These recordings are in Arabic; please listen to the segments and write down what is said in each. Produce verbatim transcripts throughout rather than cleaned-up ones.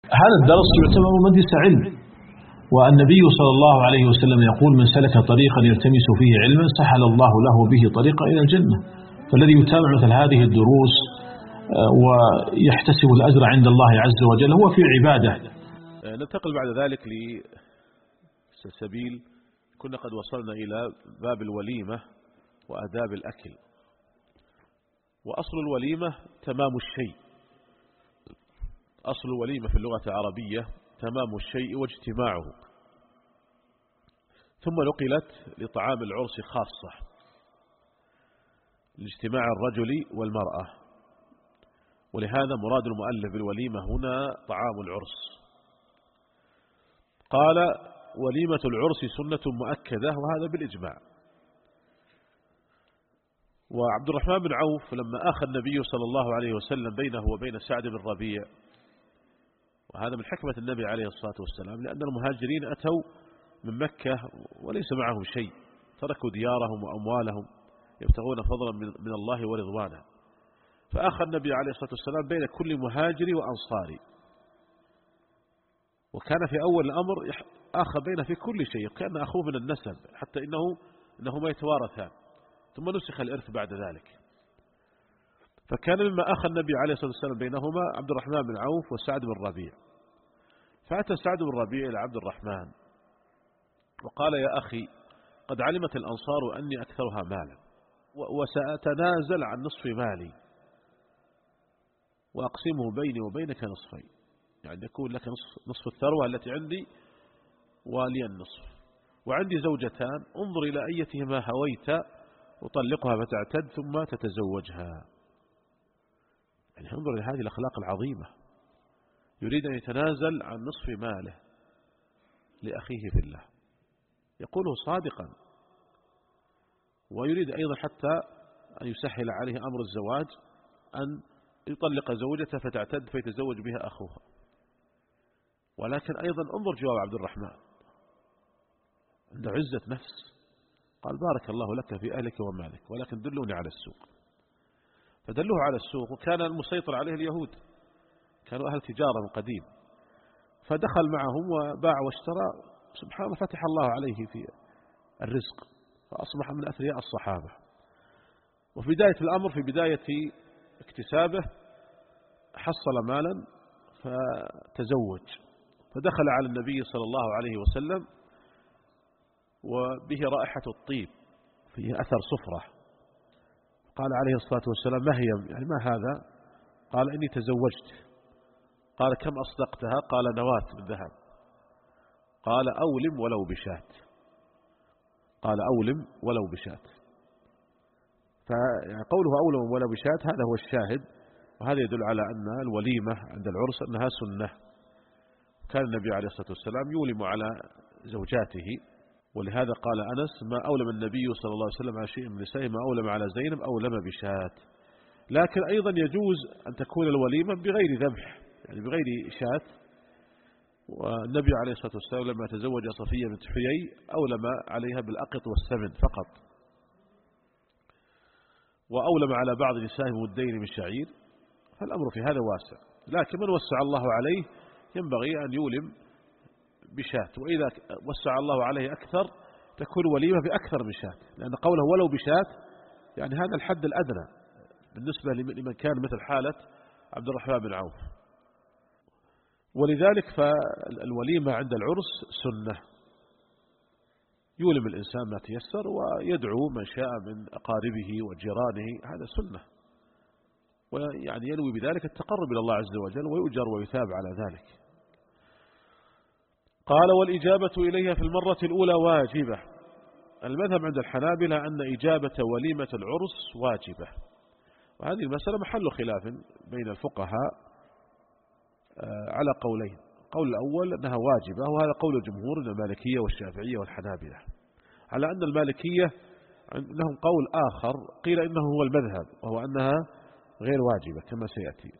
هذا الدرس يعتبر مجلس علم، والنبي صلى الله عليه وسلم يقول: من سلك طريقا يلتمس فيه علما سهل الله له به طريقا إلى الجنة. فالذي يتابع مثل هذه الدروس ويحتسب الأجر عند الله عز وجل هو في عبادة. ننتقل بعد ذلك لسبيل، كنا قد وصلنا إلى باب الوليمة وآداب الأكل. وأصل الوليمة تمام الشيء، أصل الوليمة في اللغة العربية تمام الشيء واجتماعه، ثم نقلت لطعام العرس خاصة لاجتماع الرجل والمرأة، ولهذا مراد المؤلف بالوليمة هنا طعام العرس. قال: وليمة العرس سنة مؤكدة، وهذا بالإجماع. وعبد الرحمن بن عوف لما آخى النبي صلى الله عليه وسلم بينه وبين سعد بن ربيع، وهذا من حكمة النبي عليه الصلاة والسلام، لأن المهاجرين أتوا من مكة وليس معهم شيء، تركوا ديارهم وأموالهم يبتغون فضلا من الله ورضوانه، فآخى النبي عليه الصلاة والسلام بين كل مهاجري وأنصاري، وكان في أول الأمر آخى بين في كل شيء، كان أخوه من النسب حتى إنه إنهما يتوارثان، ثم نسخ الإرث بعد ذلك. فكان مما آخى النبي عليه الصلاة والسلام بينهما عبد الرحمن بن عوف وسعد بن ربيع. فأتى سعد بن ربيع إلى عبد الرحمن وقال: يا أخي، قد علمت الأنصار أني أكثرها مالا، وسأتنازل عن نصف مالي وأقسمه بيني وبينك نصفين، يعني يكون لك نصف الثروة التي عندي ولي النصف، وعندي زوجتان، انظر إلى أيتهما هويت أطلقها فتعتد ثم تتزوجها. يعني انظر إلى هذه الأخلاق العظيمة، يريد أن يتنازل عن نصف ماله لأخيه في الله، يقوله صادقا، ويريد أيضا حتى أن يسهل عليه أمر الزواج، أن يطلق زوجته فتعتد فيتزوج بها أخوها. ولكن أيضا انظر جواب عبد الرحمن، عنده عزة نفس، قال: بارك الله لك في أهلك ومالك، ولكن دلوني على السوق. فدلوه على السوق، وكان المسيطر عليه اليهود، كانوا أهل تجارة من قديم، فدخل معهم وباع واشترى، سبحان الله فتح الله عليه في الرزق، فأصبح من أثرياء الصحابة. وفي بداية الأمر، في بداية اكتسابه، حصل مالا فتزوج، فدخل على النبي صلى الله عليه وسلم وبه رائحة الطيب، فيه أثر صفرة. قال عليه الصلاة والسلام: ما هي؟ يعني ما هذا؟ قال: إني تزوجت. قال: كم أصدقتها؟ قال: نواة من ذهب. قال: أولم ولو بشات. قال: أولم ولو بشات. فقوله أولم ولو بشات هذا هو الشاهد، وهذا يدل على أن الوليمة عند العرس أنها سنة. كان النبي عليه الصلاة والسلام يولم على زوجاته، ولهذا قال أنس: ما أولم النبي صلى الله عليه وسلم على شيء من نسائه ما أولم على زينب أولم بشات. لكن أيضا يجوز أن تكون الوليمة بغير ذبح، يعني بغير شات. والنبي عليه الصلاة والسلام لما تزوج صفية بنت حيي أولم عليها بالأقط والسمن فقط، وأولم على بعض نسائه مدين من شعير، فالأمر في هذا واسع. لكن من وسع الله عليه ينبغي أن يولم بشات، وإذا وسع الله عليه أكثر تكون وليمة بأكثر من شات، لأن قوله ولو بشات يعني هذا الحد الأدنى بالنسبة لمن كان مثل حالة عبد الرحمن بن عوف. ولذلك فالوليمة عند العرس سنة، يولم الإنسان ما تيسر ويدعو من شاء من أقاربه وجيرانه، هذا سنة، ويعني ينوي بذلك التقرب إلى الله عز وجل، ويؤجر ويثاب على ذلك. قال: والإجابة إليها في المرة الأولى واجبة. المذهب عند الحنابلة أن إجابة وليمة العرس واجبة، وهذه المسألة محل خلاف بين الفقهاء على قولين. القول الأول أنها واجبة، وهذا قول الجمهور من المالكية والشافعية والحنابلة، على أن المالكية لهم قول آخر قيل إنه هو المذهب، وهو أنها غير واجبة كما سيأتي.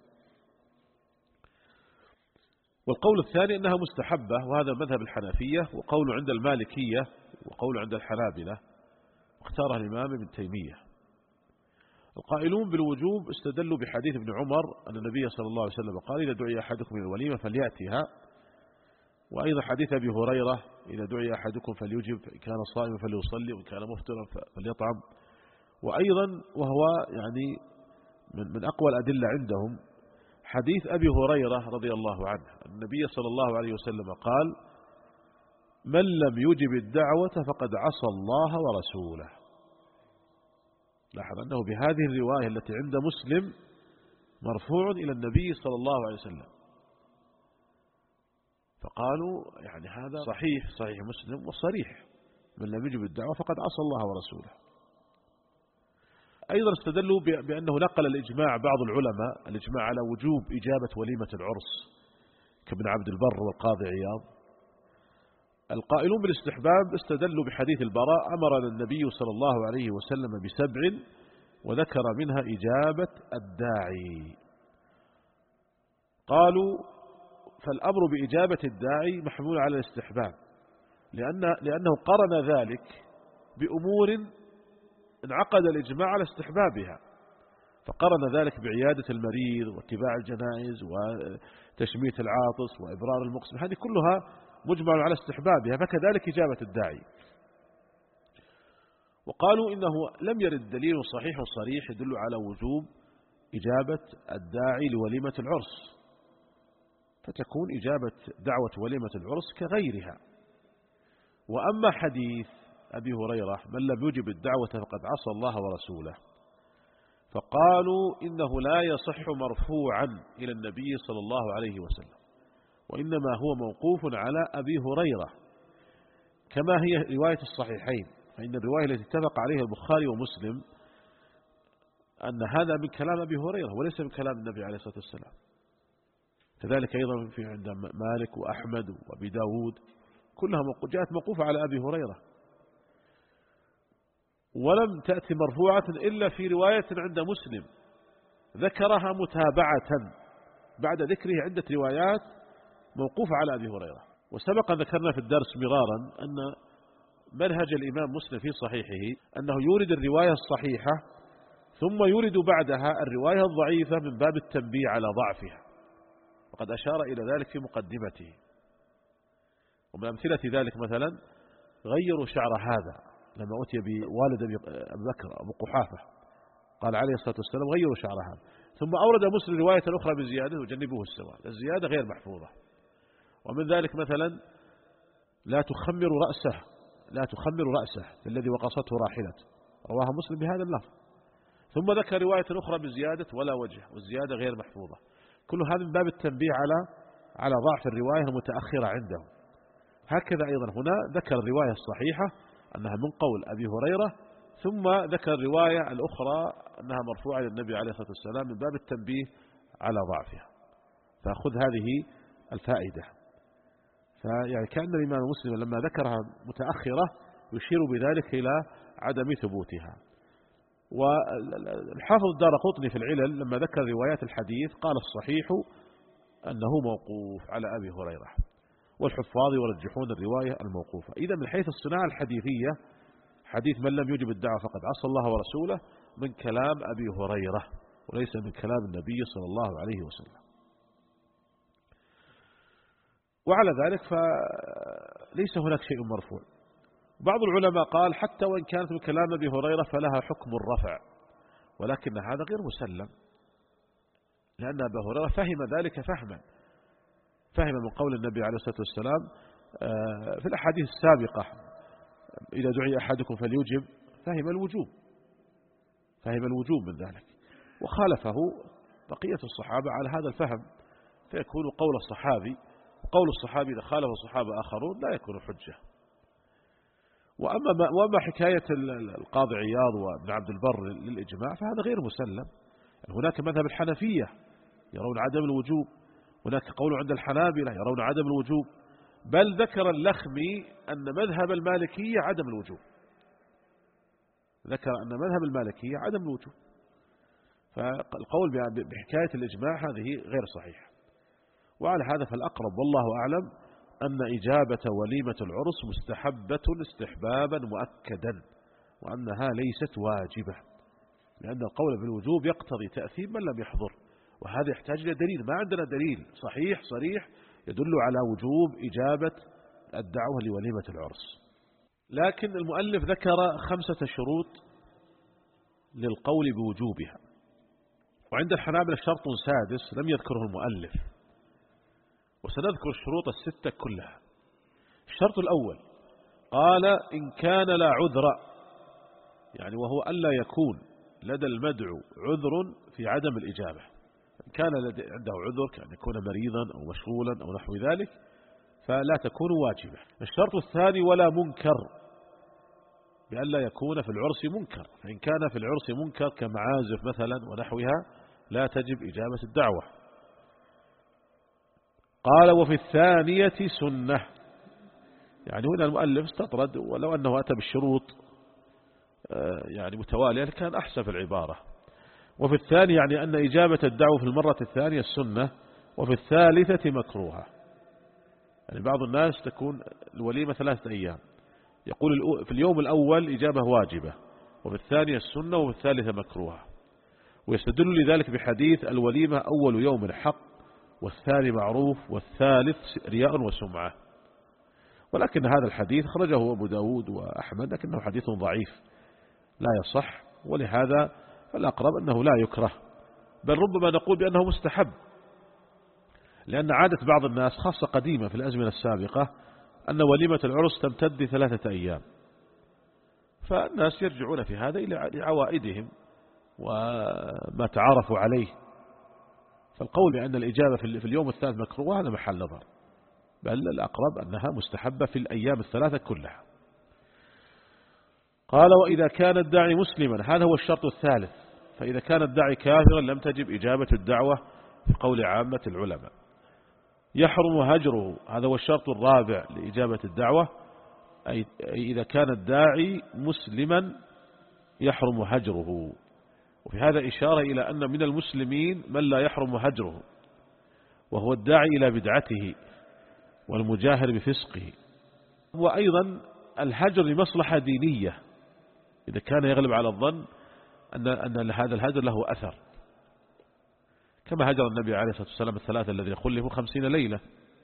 والقول الثاني أنها مستحبة، وهذا مذهب الحنفية، وقول عند المالكية وقول عند الحنابلة، واختارها الإمام ابن تيمية. القائلون بالوجوب استدلوا بحديث ابن عمر أن النبي صلى الله عليه وسلم قال: إذا دعي أحدكم إلى الوليمة فليأتها. وأيضا حديث أبي هريرة: إذا دعي أحدكم فليجب، إن كان صائما فليصلي، وإن كان مفطرا فليطعم. وأيضا وهو يعني من, من أقوى الأدلة عندهم حديث أبي هريرة رضي الله عنه: النبي صلى الله عليه وسلم قال: من لم يجب الدعوة فقد عصى الله ورسوله. لاحظ أنه بهذه الرواية التي عند مسلم مرفوع إلى النبي صلى الله عليه وسلم، فقالوا يعني هذا صحيح صحيح مسلم وصريح: من لم يجب الدعوة فقد عصى الله ورسوله. أيضا استدلوا بأنه نقل الإجماع بعض العلماء الإجماع على وجوب إجابة وليمة العرس كابن عبد البر والقاضي عياض. القائلون بالاستحباب استدلوا بحديث البراء: أمرنا النبي صلى الله عليه وسلم بسبع وذكر منها إجابة الداعي. قالوا: فالأمر بإجابة الداعي محمول على الاستحباب، لأن لأنه قرن ذلك بأمور انعقد الإجماع على استحبابها، فقرن ذلك بعيادة المريض واتباع الجنائز وتشميت العاطس وإبرار المقسم، هذه كلها مجمع على استحبابها، فكذلك إجابة الداعي. وقالوا إنه لم يرد دليل صحيح صريح يدل على وجوب إجابة الداعي لوليمة العرس، فتكون إجابة دعوة وليمة العرس كغيرها. وأما حديث أبي هريرة: من لم يجب الدعوة فقد عصى الله ورسوله، فقالوا إنه لا يصح مرفوعا إلى النبي صلى الله عليه وسلم، وإنما هو موقوف على أبي هريرة، كما هي رواية الصحيحين. فإن الرواية التي اتفق عليها البخاري ومسلم أن هذا من كلام أبي هريرة وليس من كلام النبي عليه الصلاة والسلام. كذلك أيضا في عند مالك وأحمد وأبي داود كلها جاءت موقوفة على أبي هريرة، ولم تأتي مرفوعة إلا في رواية عند مسلم ذكرها متابعة بعد ذكره عدة روايات موقوفة على أبي هريرة. وسبق ذكرنا في الدرس مرارا أن منهج الإمام مسلم في صحيحه أنه يورد الرواية الصحيحة ثم يورد بعدها الرواية الضعيفة من باب التنبيه على ضعفها، وقد أشار إلى ذلك في مقدمته. ومن أمثلة ذلك مثلا غيروا شعر هذا لما أتي بوالد أبي بكر أبو قحافة، قال عليه الصلاة والسلام: غيروا شعر هذا. ثم أورد مسلم رواية أخرى بزيادة: وجنبوه السواد. الزيادة غير محفوظة. ومن ذلك مثلا: لا تخمر رأسه لا تخمر رأسه الذي وقصته راحلته، رواه مسلم بهذا اللفظ. ثم ذكر رواية أخرى بزيادة: ولا وجه، والزيادة غير محفوظة. كل هذا من باب التنبيه على على ضعف الرواية المتأخرة عنده. هكذا أيضا هنا ذكر الرواية الصحيحة أنها من قول أبي هريرة، ثم ذكر الرواية الأخرى أنها مرفوعة للنبي عليه الصلاة والسلام من باب التنبيه على ضعفها. فأخذ هذه الفائدة. فيعني كأن الإمام مسلم لما ذكرها متأخرة يشير بذلك إلى عدم ثبوتها. والحافظ الدارقطني في العلل لما ذكر روايات الحديث قال: الصحيح أنه موقوف على أبي هريرة، والحفاظ يرجحون الرواية الموقوفة. إذا من حيث الصناعة الحديثية حديث من لم يجب الدعوة فقد عصى الله ورسوله من كلام أبي هريرة وليس من كلام النبي صلى الله عليه وسلم. وعلى ذلك فليس هناك شيء مرفوع. بعض العلماء قال: حتى وإن كانت من كلام أبي هريرة فلها حكم الرفع، ولكن هذا غير مسلم، لأن أبا هريرة فهم ذلك فهما فهم من قول النبي عليه الصلاة والسلام في الأحاديث السابقة: إذا دعي أحدكم فليجب، فهم الوجوب فهم الوجوب من ذلك، وخالفه بقية الصحابة على هذا الفهم، فيكون قول الصحابي قول الصحابي إذا خالف الصحابة آخرون لا يكون حجة. وأما وأما حكاية القاضي عياض وابن عبد البر للإجماع فهذا غير مسلم. هناك مذهب الحنفية يرون عدم الوجوب، هناك قول عند الحنابلة يرون عدم الوجوب، بل ذكر اللخمي أن مذهب المالكية عدم الوجوب ذكر أن مذهب المالكية عدم الوجوب. فالقول بحكاية الإجماع هذه غير صحيح. وعلى هذا فالأقرب والله أعلم أن إجابة وليمة العرس مستحبة استحبابا مؤكدا، وأنها ليست واجبة. لأن القول بالوجوب يقتضي تأثيم من لم يحضر، وهذا يحتاج إلى دليل. ما عندنا دليل صحيح صريح يدل على وجوب إجابة الدعوة لوليمة العرس. لكن المؤلف ذكر خمسة شروط للقول بوجوبها، وعند الحنابلة شرط سادس لم يذكره المؤلف، وسنذكر الشروط الستة كلها. الشرط الأول قال إن كان لا عذر، يعني وهو ألا يكون لدى المدعو عذر في عدم الإجابة. إن كان عنده عذر كأن يكون مريضا أو مشغولا أو نحو ذلك فلا تكون واجبة. الشرط الثاني ولا منكر، بألا يكون في العرس منكر، فإن كان في العرس منكر كمعازف مثلا ونحوها لا تجب إجابة الدعوة. قال وفي الثانية سنة، يعني هنا المؤلف استطرد، ولو أنه أتى بالشروط يعني متوالية كان أحسن في العبارة. وفي الثاني يعني أن إجابة الدعوة في المرة الثانية السنة، وفي الثالثة مكروهة. يعني بعض الناس تكون الوليمة ثلاثة أيام، يقول في اليوم الأول إجابة واجبة، وفي الثانية السنة، وفي الثالثة مكروهة، ويستدل لذلك بحديث الوليمة أول يوم حق، والثاني معروف، والثالث رياء وسمعة. ولكن هذا الحديث خرجه أبو داود وأحمد، لكنه حديث ضعيف لا يصح، ولهذا الأقرب أنه لا يكره، بل ربما نقول بأنه مستحب، لأن عادة بعض الناس خاصة قديمة في الأزمنة السابقة أن وليمة العرس تمتد ثلاثة أيام، فالناس يرجعون في هذا إلى عوائدهم وما تعارفوا عليه. فالقول بأن الإجابة في اليوم الثالث مكروه هذا محل نظر، بل الأقرب أنها مستحبة في الأيام الثلاثة كلها. قال وإذا كان الداعي مسلما، هذا هو الشرط الثالث، فإذا كان الداعي كافرا لم تجب إجابة الدعوة في قول عامة العلماء. يحرم هجره، هذا هو الشرط الرابع لإجابة الدعوة، أي إذا كان الداعي مسلما يحرم هجره. وفي هذا إشارة إلى أن من المسلمين من لا يحرم هجره، وهو الداعي إلى بدعته والمجاهر بفسقه. وأيضا الهجر لمصلحة دينية، إذا كان يغلب على الظن أن أن هذا الهجر له أثر، كما هجر النبي عليه الصلاة والسلام الثلاثة الذين خلفوا خمسين ليلة.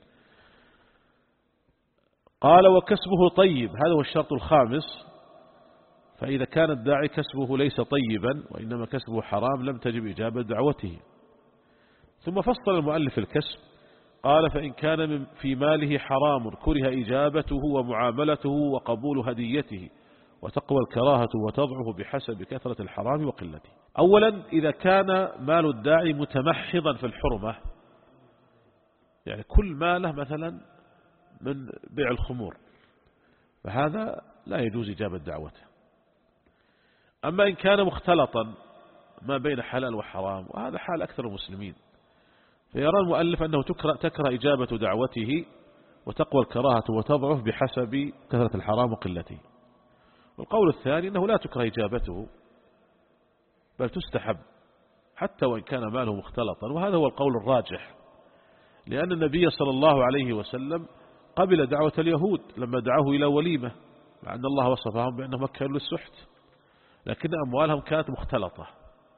قال وكسبه طيب، هذا هو الشرط الخامس، فإذا كان الداعي كسبه ليس طيبا وإنما كسبه حرام لم تجب إجابة دعوته. ثم فصل المؤلف الكسب، قال فإن كان من في ماله حرام كره إجابته ومعاملته وقبول هديته، وتقوى الكراهة وتضعه بحسب كثرة الحرام وقلته. أولا إذا كان مال الداعي متمحضا في الحرمة، يعني كل ماله مثلا من بيع الخمور، فهذا لا يجوز إجابة دعوته. أما إن كان مختلطا ما بين حلال وحرام، وهذا حال أكثر المسلمين، فيرى المؤلف أنه تكره, تكره إجابة دعوته وتقوى الكراهة وتضعف بحسب كثرة الحرام وقلته. والقول الثاني أنه لا تكره إجابته بل تستحب حتى وإن كان ماله مختلطا، وهذا هو القول الراجح، لأن النبي صلى الله عليه وسلم قبل دعوة اليهود لما دعوه إلى وليمة، مع أن الله وصفهم بأنهم مكروا للسحت، لكن أموالهم كانت مختلطة.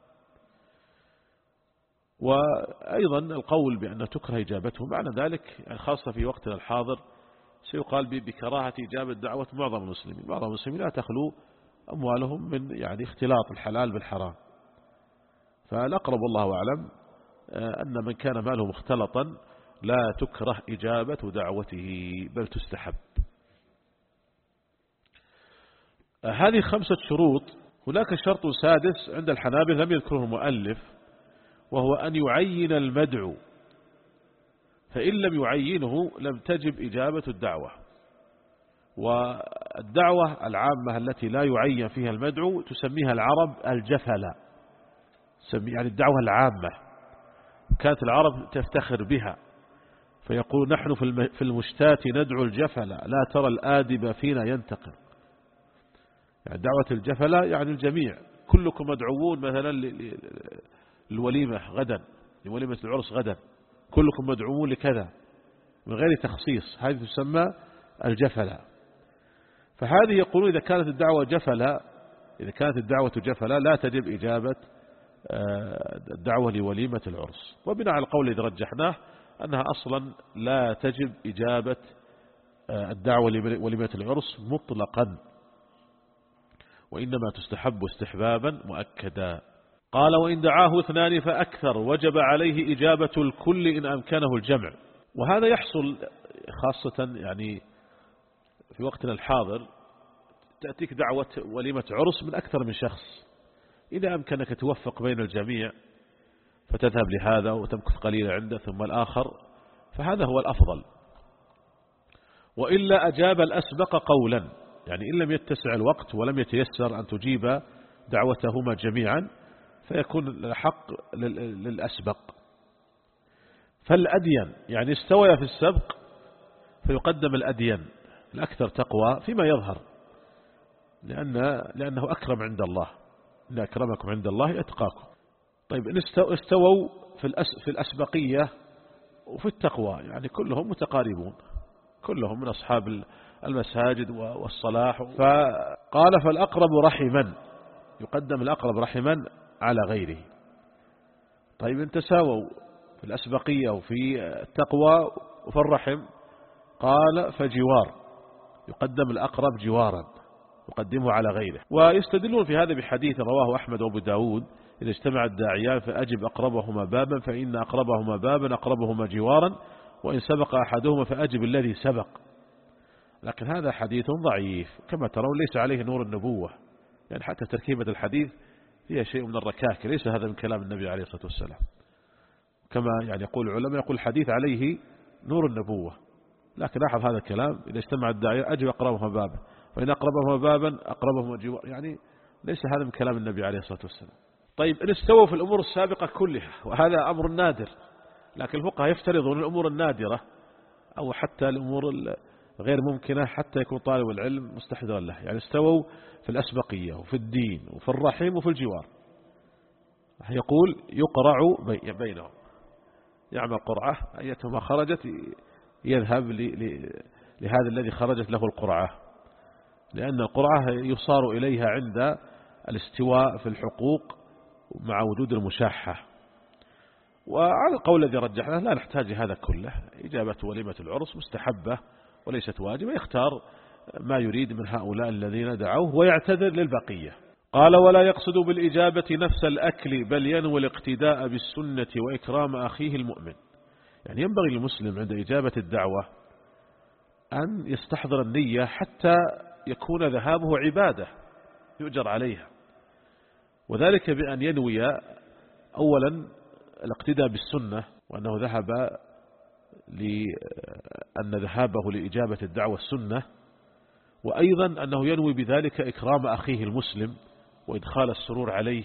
وأيضا القول بأن تكره إجابته معنى ذلك يعني خاصة في وقتنا الحاضر سيقال بكراهة إجابة دعوة معظم المسلمين. معظم المسلمين لا تخلو أموالهم من يعني اختلاط الحلال بالحرام، فالأقرب والله أعلم أن من كان ماله مختلطا لا تكره إجابة دعوته بل تستحب. هذه خمسة شروط. هناك شرط سادس عند الحنابلة لم يذكره المؤلف، وهو أن يعين المدعو، فإن لم يعينه لم تجب إجابة الدعوة. والدعوة العامة التي لا يعين فيها المدعو تسميها العرب الجفلة، يعني الدعوة العامة كانت العرب تفتخر بها، فيقول نحن في المشتات ندعو الجفلة لا ترى الآدب فينا ينتقم. يعني دعوة الجفلة يعني الجميع، كلكم مدعوون مثلا للوليمة غدا، لوليمة العرس غدا، كلكم مدعوون لكذا من غير تخصيص، هذه تسمى الجفلة. فهذه يقولون إذا كانت الدعوة جفلة إذا كانت الدعوة جفلة لا تجب إجابة الدعوة لوليمة العرس. وبناء على القول الذي رجحناه أنها أصلا لا تجب إجابة الدعوة لوليمة العرس مطلقا، وإنما تستحب استحبابا مؤكدا. قال وإن دعاه اثنان فأكثر وجب عليه إجابة الكل إن أمكنه الجمع. وهذا يحصل خاصة يعني في وقتنا الحاضر، تأتيك دعوة وليمة عرس من أكثر من شخص، إذا أمكنك توفق بين الجميع فتذهب لهذا وتمكث قليلا عنده ثم الآخر، فهذا هو الأفضل. وإلا أجاب الأسبق قولا، يعني إن لم يتسع الوقت ولم يتيسر أن تجيب دعوتهما جميعا فيكون الحق للأسبق. فالأدين يعني استوى في السبق فيقدم الأدين الأكثر تقوى فيما يظهر، لأن لأنه أكرم عند الله، إن أكرمكم عند الله أتقاكم. طيب إن استووا في في الأسبقية وفي التقوى، يعني كلهم متقاربون، كلهم من أصحاب المساجد والصلاح. فقال فالأقرب رحما، يقدم الأقرب رحما على غيره. طيب إن تساووا في الأسبقية وفي التقوى وفي الرحم، قال فجوار، يقدم الأقرب جوارا، يقدمه على غيره. ويستدلون في هذا بحديث رواه أحمد وأبو داود: إذا اجتمع الداعيان فأجب أقربهما بابا، فإن أقربهما بابا أقربهما جوارا، وإن سبق أحدهما فأجب الذي سبق. لكن هذا حديث ضعيف كما ترون، ليس عليه نور النبوة، يعني حتى تركيبة الحديث فيها شيء من الركاكة، ليس هذا من كلام النبي عليه الصلاة والسلام. كما يعني يقول العلماء، يقول الحديث عليه نور النبوة، لكن لاحظ هذا الكلام: إذا اجتمع الداعيان أجب أقربهما بابا، وإن أقربهما بابا أقربهما جوار، يعني ليس هذا من كلام النبي عليه الصلاة والسلام. طيب إن استووا في الأمور السابقة كلها، وهذا أمر نادر، لكن الفقهاء يفترضون الأمور النادرة أو حتى الأمور غير ممكنة حتى يكون طالب العلم مستحضرا له. يعني استووا في الأسبقية وفي الدين وفي الرحم وفي الجوار، يقول يقرع بينهم، يعمل قرعة، أيتهما خرجت يذهب لهذا الذي خرجت له القرعة، لأن القرعة يصار إليها عند الاستواء في الحقوق مع وجود المشاحة. وعلى القول الذي رجحناه لا نحتاج هذا كله، إجابة وليمة العرس مستحبة وليست واجبة، يختار ما يريد من هؤلاء الذين دعوه ويعتذر للبقية. قال ولا يقصد بالإجابة نفس الأكل، بل ينوي الاقتداء بالسنة وإكرام أخيه المؤمن. يعني ينبغي للمسلم عند إجابة الدعوة أن يستحضر النية حتى يكون ذهابه عبادة يؤجر عليها، وذلك بأن ينوي أولا الاقتداء بالسنة، وأنه ذهب لأن ذهابه لإجابة الدعوة السنة، وأيضا أنه ينوي بذلك إكرام أخيه المسلم وإدخال السرور عليه،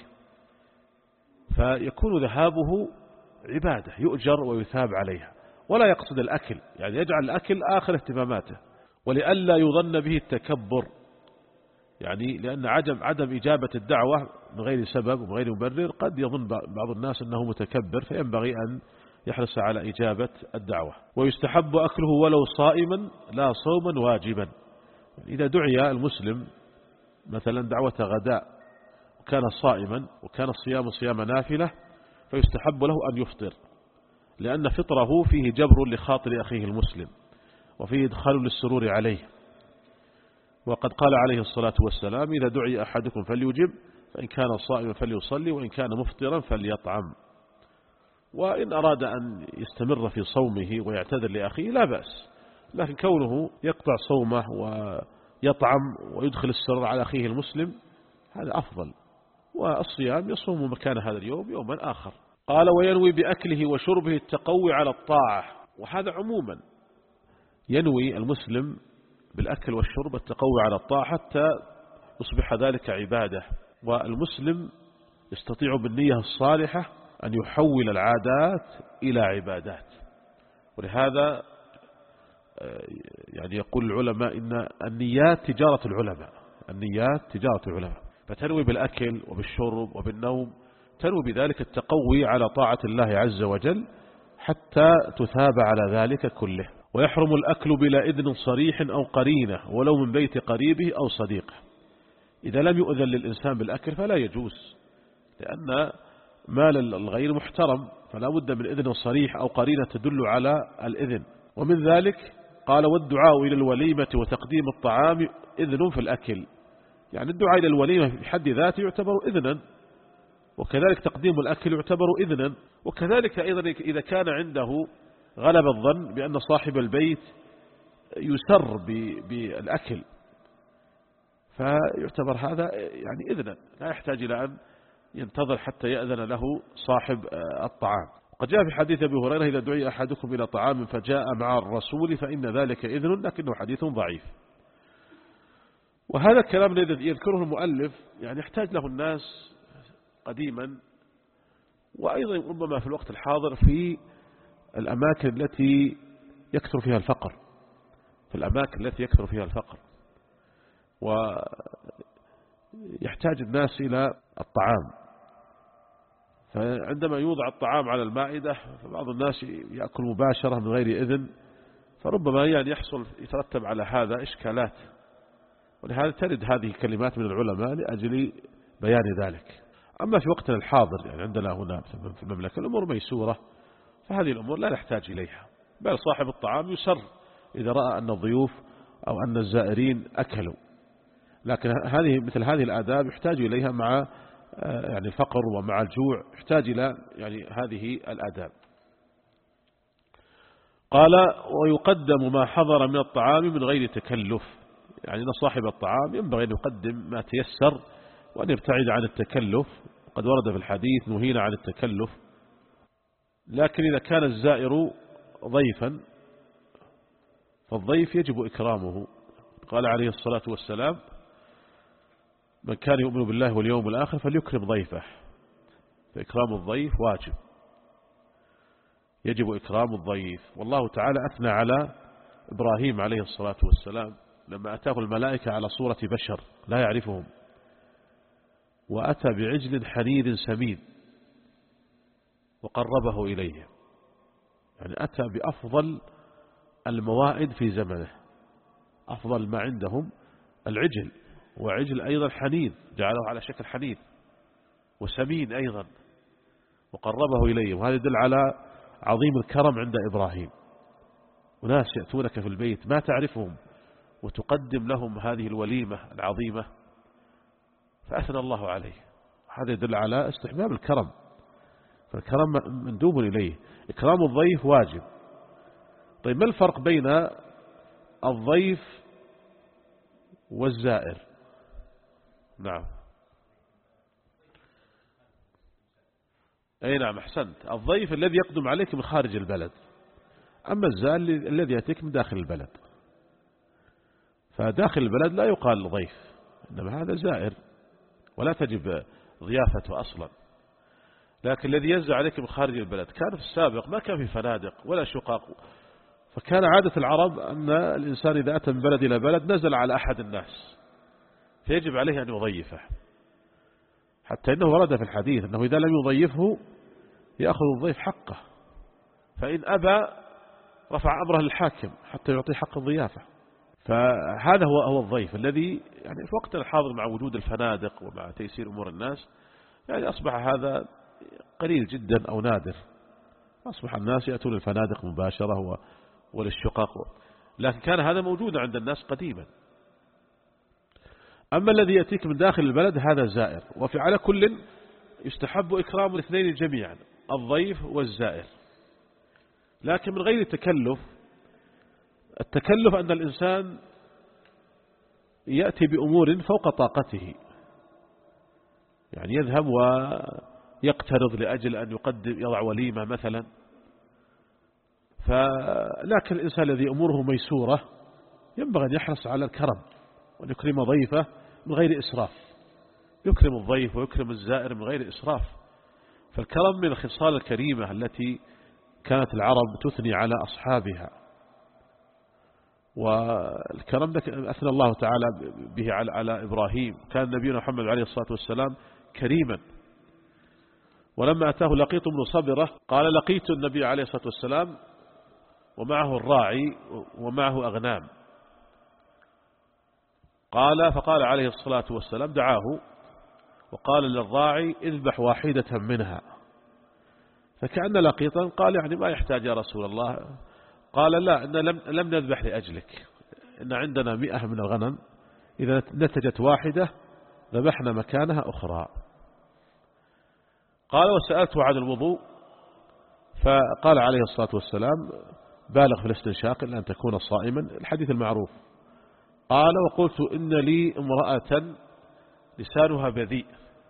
فيكون ذهابه عبادة يؤجر ويثاب عليها. ولا يقصد الأكل، يعني يجعل الأكل آخر اهتماماته، ولئلا يظن به التكبر، يعني لأن عدم عدم إجابة الدعوة من غير سبب ومن غير مبرر قد يظن بعض الناس أنه متكبر، فينبغي أن يحرص على إجابة الدعوة. ويستحب أكله ولو صائما لا صوما واجبا. إذا دعي المسلم مثلا دعوة غداء وكان صائما وكان الصيام صيام نافلة، فيستحب له أن يفطر، لأن فطره فيه جبر لخاطر أخيه المسلم وفيه إدخال للسرور عليه. وقد قال عليه الصلاة والسلام: إذا دعي أحدكم فليجب، فإن كان صائما فليصلي، وإن كان مفطرا فليطعم. وإن أراد أن يستمر في صومه ويعتذر لأخيه لا بأس، لكن كونه يقطع صومه ويطعم ويدخل السرور على أخيه المسلم هذا أفضل، والصيام يصوم مكان هذا اليوم يوما آخر. قال وينوي بأكله وشربه التقوي على الطاعة، وهذا عموما ينوي المسلم بالأكل والشرب التقوي على الطاعة حتى يصبح ذلك عبادة. والمسلم يستطيع بالنية الصالحة أن يحول العادات إلى عبادات. ولهذا يعني يقول العلماء إن النيات تجارة العلماء، النيات تجارة العلماء، فتنوي بالأكل وبالشرب وبالنوم، تنوي بذلك التقوي على طاعة الله عز وجل حتى تثاب على ذلك كله. ويحرم الأكل بلا إذن صريح أو قرينة ولو من بيت قريبه أو صديقه، إذا لم يؤذن للإنسان بالأكل فلا يجوز، لأن مال الغير محترم، فلا بد من إذن صريح أو قرينة تدل على الإذن. ومن ذلك قال والدعاء إلى الوليمة وتقديم الطعام إذن في الأكل، يعني الدعاء إلى الوليمة في حد ذاته يعتبر إذنا، وكذلك تقديم الأكل يعتبر إذنا، وكذلك أيضا إذا كان عنده غلب الظن بأن صاحب البيت يسر بالأكل فيعتبر هذا يعني إذنا، لا يحتاج إلى أن ينتظر حتى يأذن له صاحب الطعام. قد جاء في حديث أبي هريرة إذا دعي أحدكم إلى طعام فجاء مع الرسول فإن ذلك إذن، لكنه حديث ضعيف. وهذا الكلام الذي يذكره المؤلف يعني يحتاج له الناس قديما، وأيضا ربما في الوقت الحاضر في الأماكن التي يكثر فيها الفقر، في الأماكن التي يكثر فيها الفقر ويحتاج الناس إلى الطعام. فعندما يوضع الطعام على المائدة فبعض الناس يأكل مباشرة من غير إذن، فربما يعني يحصل يترتب على هذا إشكالات، ولهذا ترد هذه كلمات من العلماء لأجل بيان ذلك. أما في وقتنا الحاضر يعني عندنا هنا في المملكة الأمور ميسورة، فهذه الأمور لا نحتاج إليها، بل صاحب الطعام يسر إذا رأى أن الضيوف أو أن الزائرين أكلوا، لكن هذه مثل هذه الآداب يحتاج إليها مع يعني الفقر ومع الجوع، يحتاج إلى يعني هذه الآداب. قال ويقدم ما حضر من الطعام من غير تكلف، يعني أن صاحب الطعام ينبغي أن يقدم ما تيسر وأن يبتعد عن التكلف. قد ورد في الحديث نهينا عن التكلف، لكن إذا كان الزائر ضيفا فالضيف يجب إكرامه. قال عليه الصلاة والسلام من كان يؤمن بالله واليوم الآخر فليكرم ضيفه، فإكرام الضيف واجب، يجب إكرام الضيف. والله تعالى أثنى على إبراهيم عليه الصلاة والسلام لما أتاه الملائكة على صورة بشر لا يعرفهم، وأتى بعجل حنيذ سمين وقربه إليه، يعني أتى بأفضل الموائد في زمنه، أفضل ما عندهم العجل، وعجل أيضا حنيذ جعله على شكل حنيذ وسمين أيضا وقربه إليه، وهذا يدل على عظيم الكرم عند إبراهيم. وناس يأتونك في البيت ما تعرفهم وتقدم لهم هذه الوليمة العظيمة فأثنى الله عليه، هذا يدل على استحباب الكرم، فالكرم مندوب إليه. إكرام الضيف واجب. طيب ما الفرق بين الضيف والزائر؟ نعم أي نعم أحسنت، الضيف الذي يقدم عليك من خارج البلد، أما الزائر الذي يأتيك من داخل البلد، فداخل البلد لا يقال ضيف، إنما هذا زائر ولا تجب ضيافته أصلا. لكن الذي ينزل عليك من خارج البلد، كان في السابق ما كان في فنادق ولا شقق، فكان عادة العرب أن الإنسان إذا أتى من بلد إلى بلد نزل على أحد الناس فيجب عليه أن يضيفه، حتى إنه ورد في الحديث أنه إذا لم يضيفه يأخذ الضيف حقه، فإن أبى رفع أمره للحاكم حتى يعطي حق الضيافة. فهذا هو هو الضيف الذي يعني في وقتنا الحاضر مع وجود الفنادق ومع تيسير أمور الناس يعني أصبح هذا قليل جدا أو نادر، أصبح الناس يأتون الفنادق مباشرة وللشقق، لكن كان هذا موجودا عند الناس قديما. أما الذي يأتيك من داخل البلد هذا زائر، وفي على كل يستحب إكرام الاثنين جميعا، الضيف والزائر، لكن من غير تكلف. التكلف أن الإنسان يأتي بأمور فوق طاقته، يعني يذهب ويقترض لأجل أن يقدم يضع وليمة مثلا، فلكن الإنسان الذي أموره ميسورة ينبغي أن يحرص على الكرم وأن يكرم ضيفه من غير إسراف، يكرم الضيف ويكرم الزائر من غير إسراف. فالكرم من الخصال الكريمة التي كانت العرب تثني على أصحابها، والكرم أثنى الله تعالى به على إبراهيم. كان نبينا محمد عليه الصلاة والسلام كريما، ولما أتاه لقيط بن صبرة قال لقيت النبي عليه الصلاة والسلام ومعه الراعي ومعه أغنام، قال فقال عليه الصلاة والسلام دعاه وقال للراعي اذبح واحدة منها، فكأن لقيطا قال يعني ما يحتاج يا رسول الله. قال لا، إن لم, لم نذبح لأجلك، إن عندنا مئة من الغنم، إذا نتجت واحدة ذبحنا مكانها أخرى. قال وسألته عن الوضوء، فقال عليه الصلاة والسلام بالغ في الاستنشاق إلا أن تكون صائما، الحديث المعروف. قال وقلت إن لي امرأة لسانها بذيء،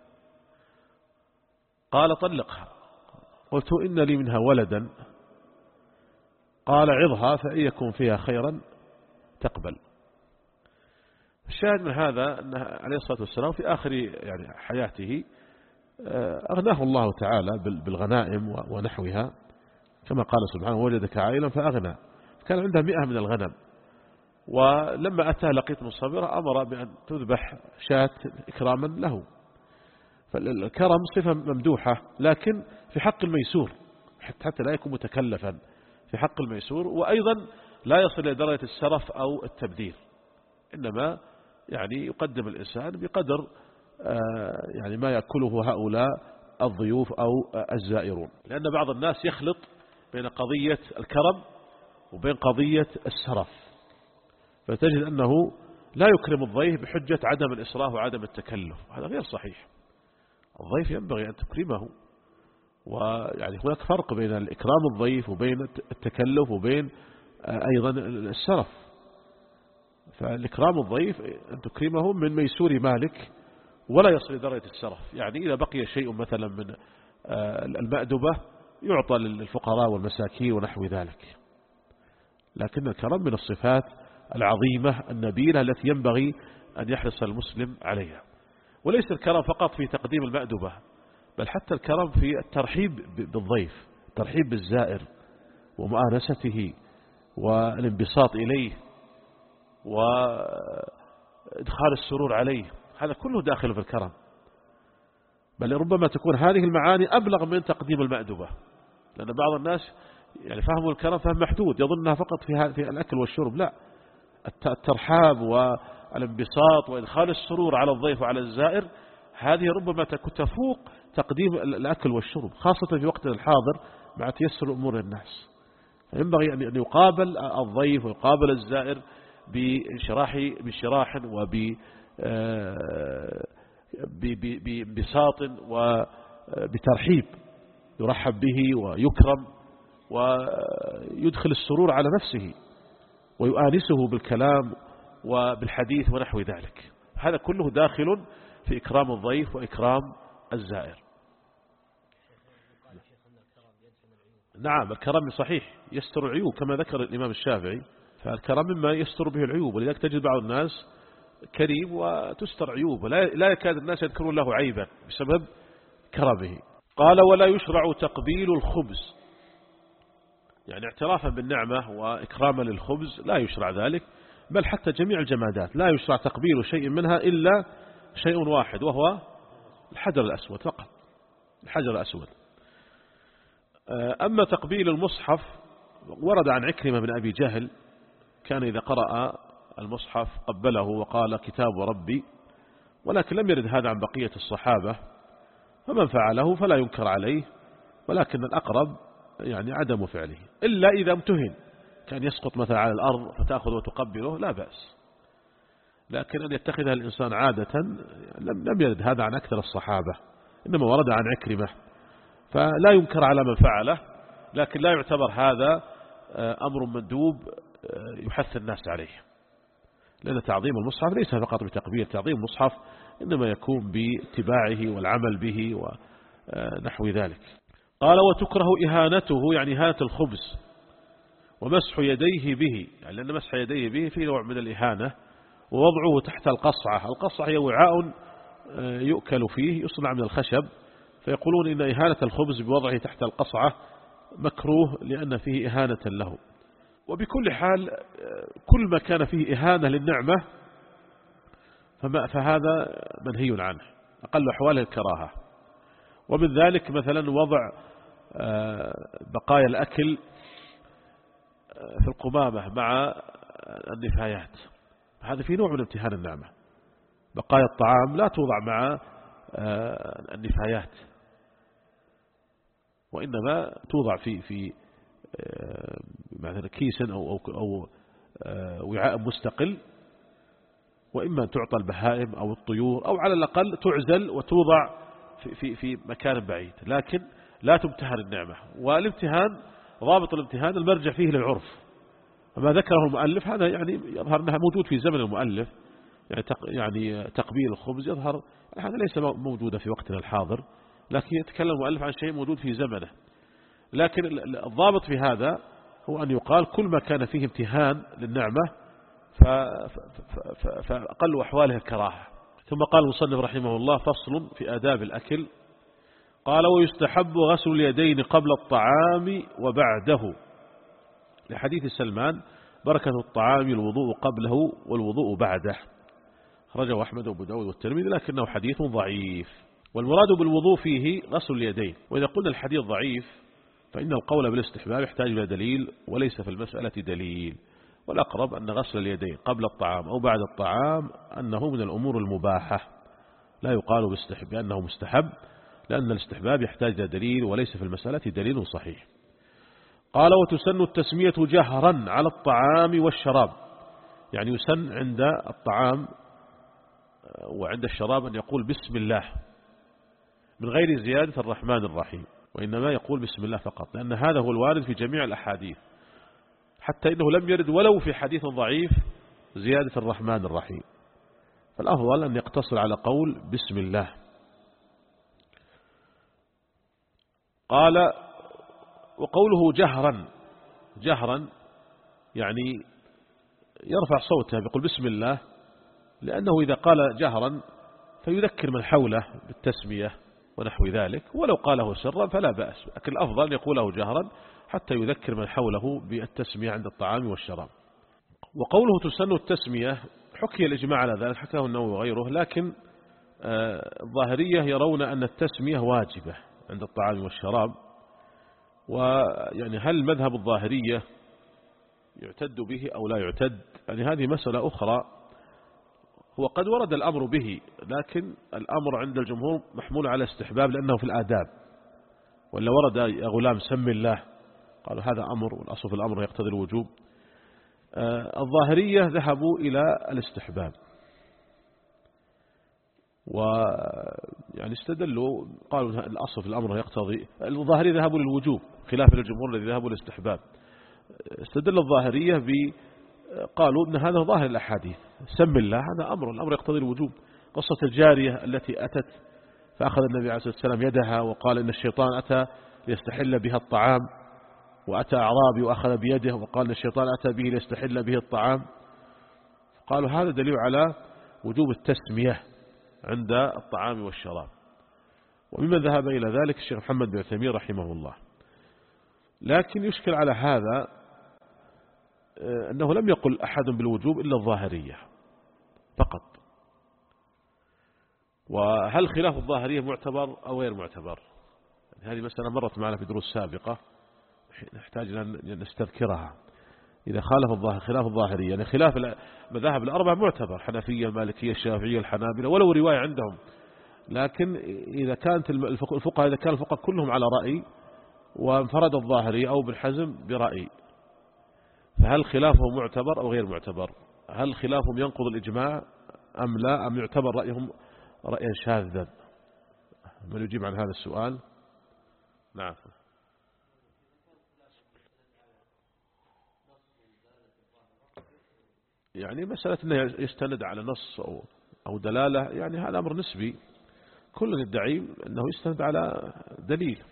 قال طلقها. قلت إن لي منها ولدا، قال عظها فإن يكن فيها خيرا تقبل. الشاهد من هذا أن عليه الصلاة والسلام في آخر يعني حياته أغناه الله تعالى بالغنائم ونحوها، كما قال سبحانه وجدك عائلا فأغنى. كان عنده مئة من الغنم، ولما أتاه لقيط من صبرة أمر بأن تذبح شاة إكراما له. فالكرم صفة ممدوحة، لكن في حق الميسور، حتى لا يكون متكلفا في حق الميسور، وأيضا لا يصل إلى درجة السرف أو التبذير، إنما يعني يقدم الإنسان بقدر يعني ما يأكله هؤلاء الضيوف أو الزائرون. لأن بعض الناس يخلط بين قضية الكرم وبين قضية السرف، فتجد أنه لا يكرم الضيف بحجة عدم الإسراف وعدم التكلف، هذا غير صحيح. الضيف ينبغي أن تكرمه، ويعني هناك فرق بين الإكرام الضيف وبين التكلف وبين أيضا السرف. فالإكرام الضيف أن تكرمه من ميسور مالك ولا يصل لدرجة السرف، يعني إذا بقي شيء مثلا من المأدبة يعطى للفقراء والمساكين ونحو ذلك. لكن الكرم من الصفات العظيمة النبيلة التي ينبغي أن يحرص المسلم عليها. وليس الكرم فقط في تقديم المأدبة، بل حتى الكرم في الترحيب بالضيف، الترحيب بالزائر ومؤانسته والانبساط إليه وإدخال السرور عليه، هذا كله داخل في الكرم. بل ربما تكون هذه المعاني أبلغ من تقديم المأدبة، لأن بعض الناس يعني فهموا الكرم فهم محدود، يظنها فقط في في الأكل والشرب. لا، الترحاب والانبساط وإدخال السرور على الضيف وعلى الزائر هذه ربما تفوق تقديم الأكل والشرب، خاصة في وقتنا الحاضر مع تيسر أمور الناس. فينبغي أن يقابل الضيف ويقابل الزائر بانشراح بانشراح وبانبساط وبترحيب، يرحب به ويكرم ويدخل السرور على نفسه ويؤانسه بالكلام وبالحديث ونحو ذلك. هذا كله داخل في إكرام الضيف وإكرام الزائر. نعم، الكرم صحيح يستر العيوب كما ذكر الإمام الشافعي، فالكرم مما يستر به العيوب، ولذلك تجد بعض الناس كريم وتستر عيوب، لا يكاد الناس يذكرون له عيبا بسبب كرمه. قال ولا يشرع تقبيل الخبز، يعني اعترافا بالنعمة وإكراما للخبز لا يشرع ذلك، بل حتى جميع الجمادات لا يشرع تقبيل شيء منها إلا شيء واحد، وهو الحجر الأسود فقط، الحجر الأسود. أما تقبيل المصحف ورد عن عكرمة بن أبي جهل كان إذا قرأ المصحف قبله وقال كتاب ربي، ولكن لم يرد هذا عن بقية الصحابة، فمن فعله فلا ينكر عليه، ولكن الأقرب يعني عدم فعله، إلا إذا امتهن كان يسقط مثلا على الأرض فتأخذ وتقبله لا بأس. لكن أن يتخذها الإنسان عادة لم يرد هذا عن أكثر الصحابة، إنما ورد عن عكرمة، فلا ينكر على من فعله، لكن لا يعتبر هذا أمر مندوب يحث الناس عليه، لأن تعظيم المصحف ليس فقط بتقبيل، تعظيم المصحف إنما يكون باتباعه والعمل به ونحو ذلك. قال وتكره إهانته، يعني إهانة الخبز، ومسح يديه به، يعني لأن مسح يديه به فيه نوع من الإهانة، ووضعه تحت القصعة. القصعة هي وعاء يؤكل فيه يصنع من الخشب، فيقولون إن إهانة الخبز بوضعه تحت القصعة مكروه لأن فيه إهانة له. وبكل حال كل ما كان فيه إهانة للنعمة فهذا منهي عنه، أقل أحواله الكراهة. ومن ذلك مثلا وضع بقايا الأكل في القمامة مع النفايات، هذا في نوع من امتهان النعمة. بقايا الطعام لا توضع مع النفايات، وإنما توضع في في مثلا كيس أو أو أو وعاء مستقل، وإما تعطى البهائم أو الطيور، أو على الأقل تعزل وتوضع في في في مكان بعيد، لكن لا تمتهن النعمة. والامتهان ضابط الامتهان المرجع فيه للعرف. ما ذكره المؤلف هذا يعني يظهر أنها موجود في زمن المؤلف، يعني يعني تقبيل الخبز يظهر هذا ليس موجودا في وقتنا الحاضر، لكن يتكلم المؤلف عن شيء موجود في زمنه. لكن الضابط في هذا هو أن يقال كل ما كان فيه امتهان للنعمة فأقل أحواله الكراهة. ثم قال المصنف رحمه الله: فصل في آداب الأكل. قال: ويستحب غسل اليدين قبل الطعام وبعده، لحديث سلمان: بركة الطعام الوضوء قبله والوضوء بعده، خرجه أحمد وأبو داود والترمذي، لكنه حديث ضعيف. والمراد بالوضوء فيه غسل اليدين. وإذا قلنا الحديث ضعيف فإن القول بالاستحباب يحتاج إلى دليل، وليس في المسألة دليل. والأقرب أن غسل اليدين قبل الطعام أو بعد الطعام أنه من الأمور المباحة، لا يقال باستحب بأنه مستحب، لأن الاستحباب يحتاج إلى دليل، وليس في المسألة دليل صحيح. قال: وتسن التسمية جهرا على الطعام والشراب، يعني يسن عند الطعام وعند الشراب أن يقول بسم الله من غير زيادة الرحمن الرحيم، وإنما يقول بسم الله فقط، لأن هذا هو الوارد في جميع الأحاديث، حتى إنه لم يرد ولو في حديث ضعيف زيادة الرحمن الرحيم، فالأفضل أن يقتصر على قول بسم الله. قال: وقوله جهرا، جهرا يعني يرفع صوته بيقول بسم الله، لأنه إذا قال جهرا فيذكر من حوله بالتسمية ونحو ذلك، ولو قاله سرا فلا بأس، لكن الأفضل أن يقوله جهرا حتى يذكر من حوله بالتسمية عند الطعام والشراب. وقوله تسن التسمية حكي الإجماع على ذلك، حكاه النووي وغيره، لكن الظاهرية يرون أن التسمية واجبة عند الطعام والشراب. ويعني هل مذهب الظاهرية يعتد به أو لا يعتد؟ يعني هذه مسألة أخرى. هو قد ورد الأمر به، لكن الأمر عند الجمهور محمول على استحباب لأنه في الآداب، ولا ورد يا غلام سم الله، قالوا هذا أمر، والأصل في الأمر يقتضي الوجوب. الظاهرية ذهبوا إلى الاستحباب، ويعني استدلوا قالوا الأصل في الأمر يقتضي، الظاهرية ذهبوا للوجوب خلاف الجمهور الذي ذهبوا للاستحباب. استدل الظاهرية ب قالوا إن هذا ظاهر الأحاديث، سم الله هذا أمر، الأمر يقتضي الوجوب. قصة الجارية التي أتت فأخذ النبي عليه الصلاة والسلام يدها وقال إن الشيطان أتى ليستحل بها الطعام، وأتى أعرابي وأخذ بيده وقال إن الشيطان أتى به ليستحل به الطعام، قالوا هذا دليل على وجوب التسمية عند الطعام والشراب. ومما ذهب إلى ذلك الشيخ محمد بن عثيمين رحمه الله. لكن يشكل على هذا أنه لم يقل أحد بالوجوب إلا الظاهرية فقط. وهل خلاف الظاهرية معتبر أو غير معتبر؟ هذه مسألة مرت معنا في دروس سابقة نحتاج أن نستذكرها. إذا خالف الظاهر خلاف الظاهرية، يعني خلاف المذاهب الأربع معتبر، حنفية المالكية الشافعية الحنابلة، ولو رواية عندهم، لكن إذا كانت الفقهاء إذا كان الفقهاء كلهم على رأي وانفرد الظاهري أو ابن حزم برأي، فهل خلافه معتبر أو غير معتبر؟ هل خلافهم ينقض الإجماع أم لا، أم يعتبر رأيهم رأيا شاذا؟ من يجيب عن هذا السؤال؟ نعم. يعني مسألة أنه يستند على نص أو أو دلالة، يعني هذا أمر نسبي، كل يدعي أنه يستند على دليل،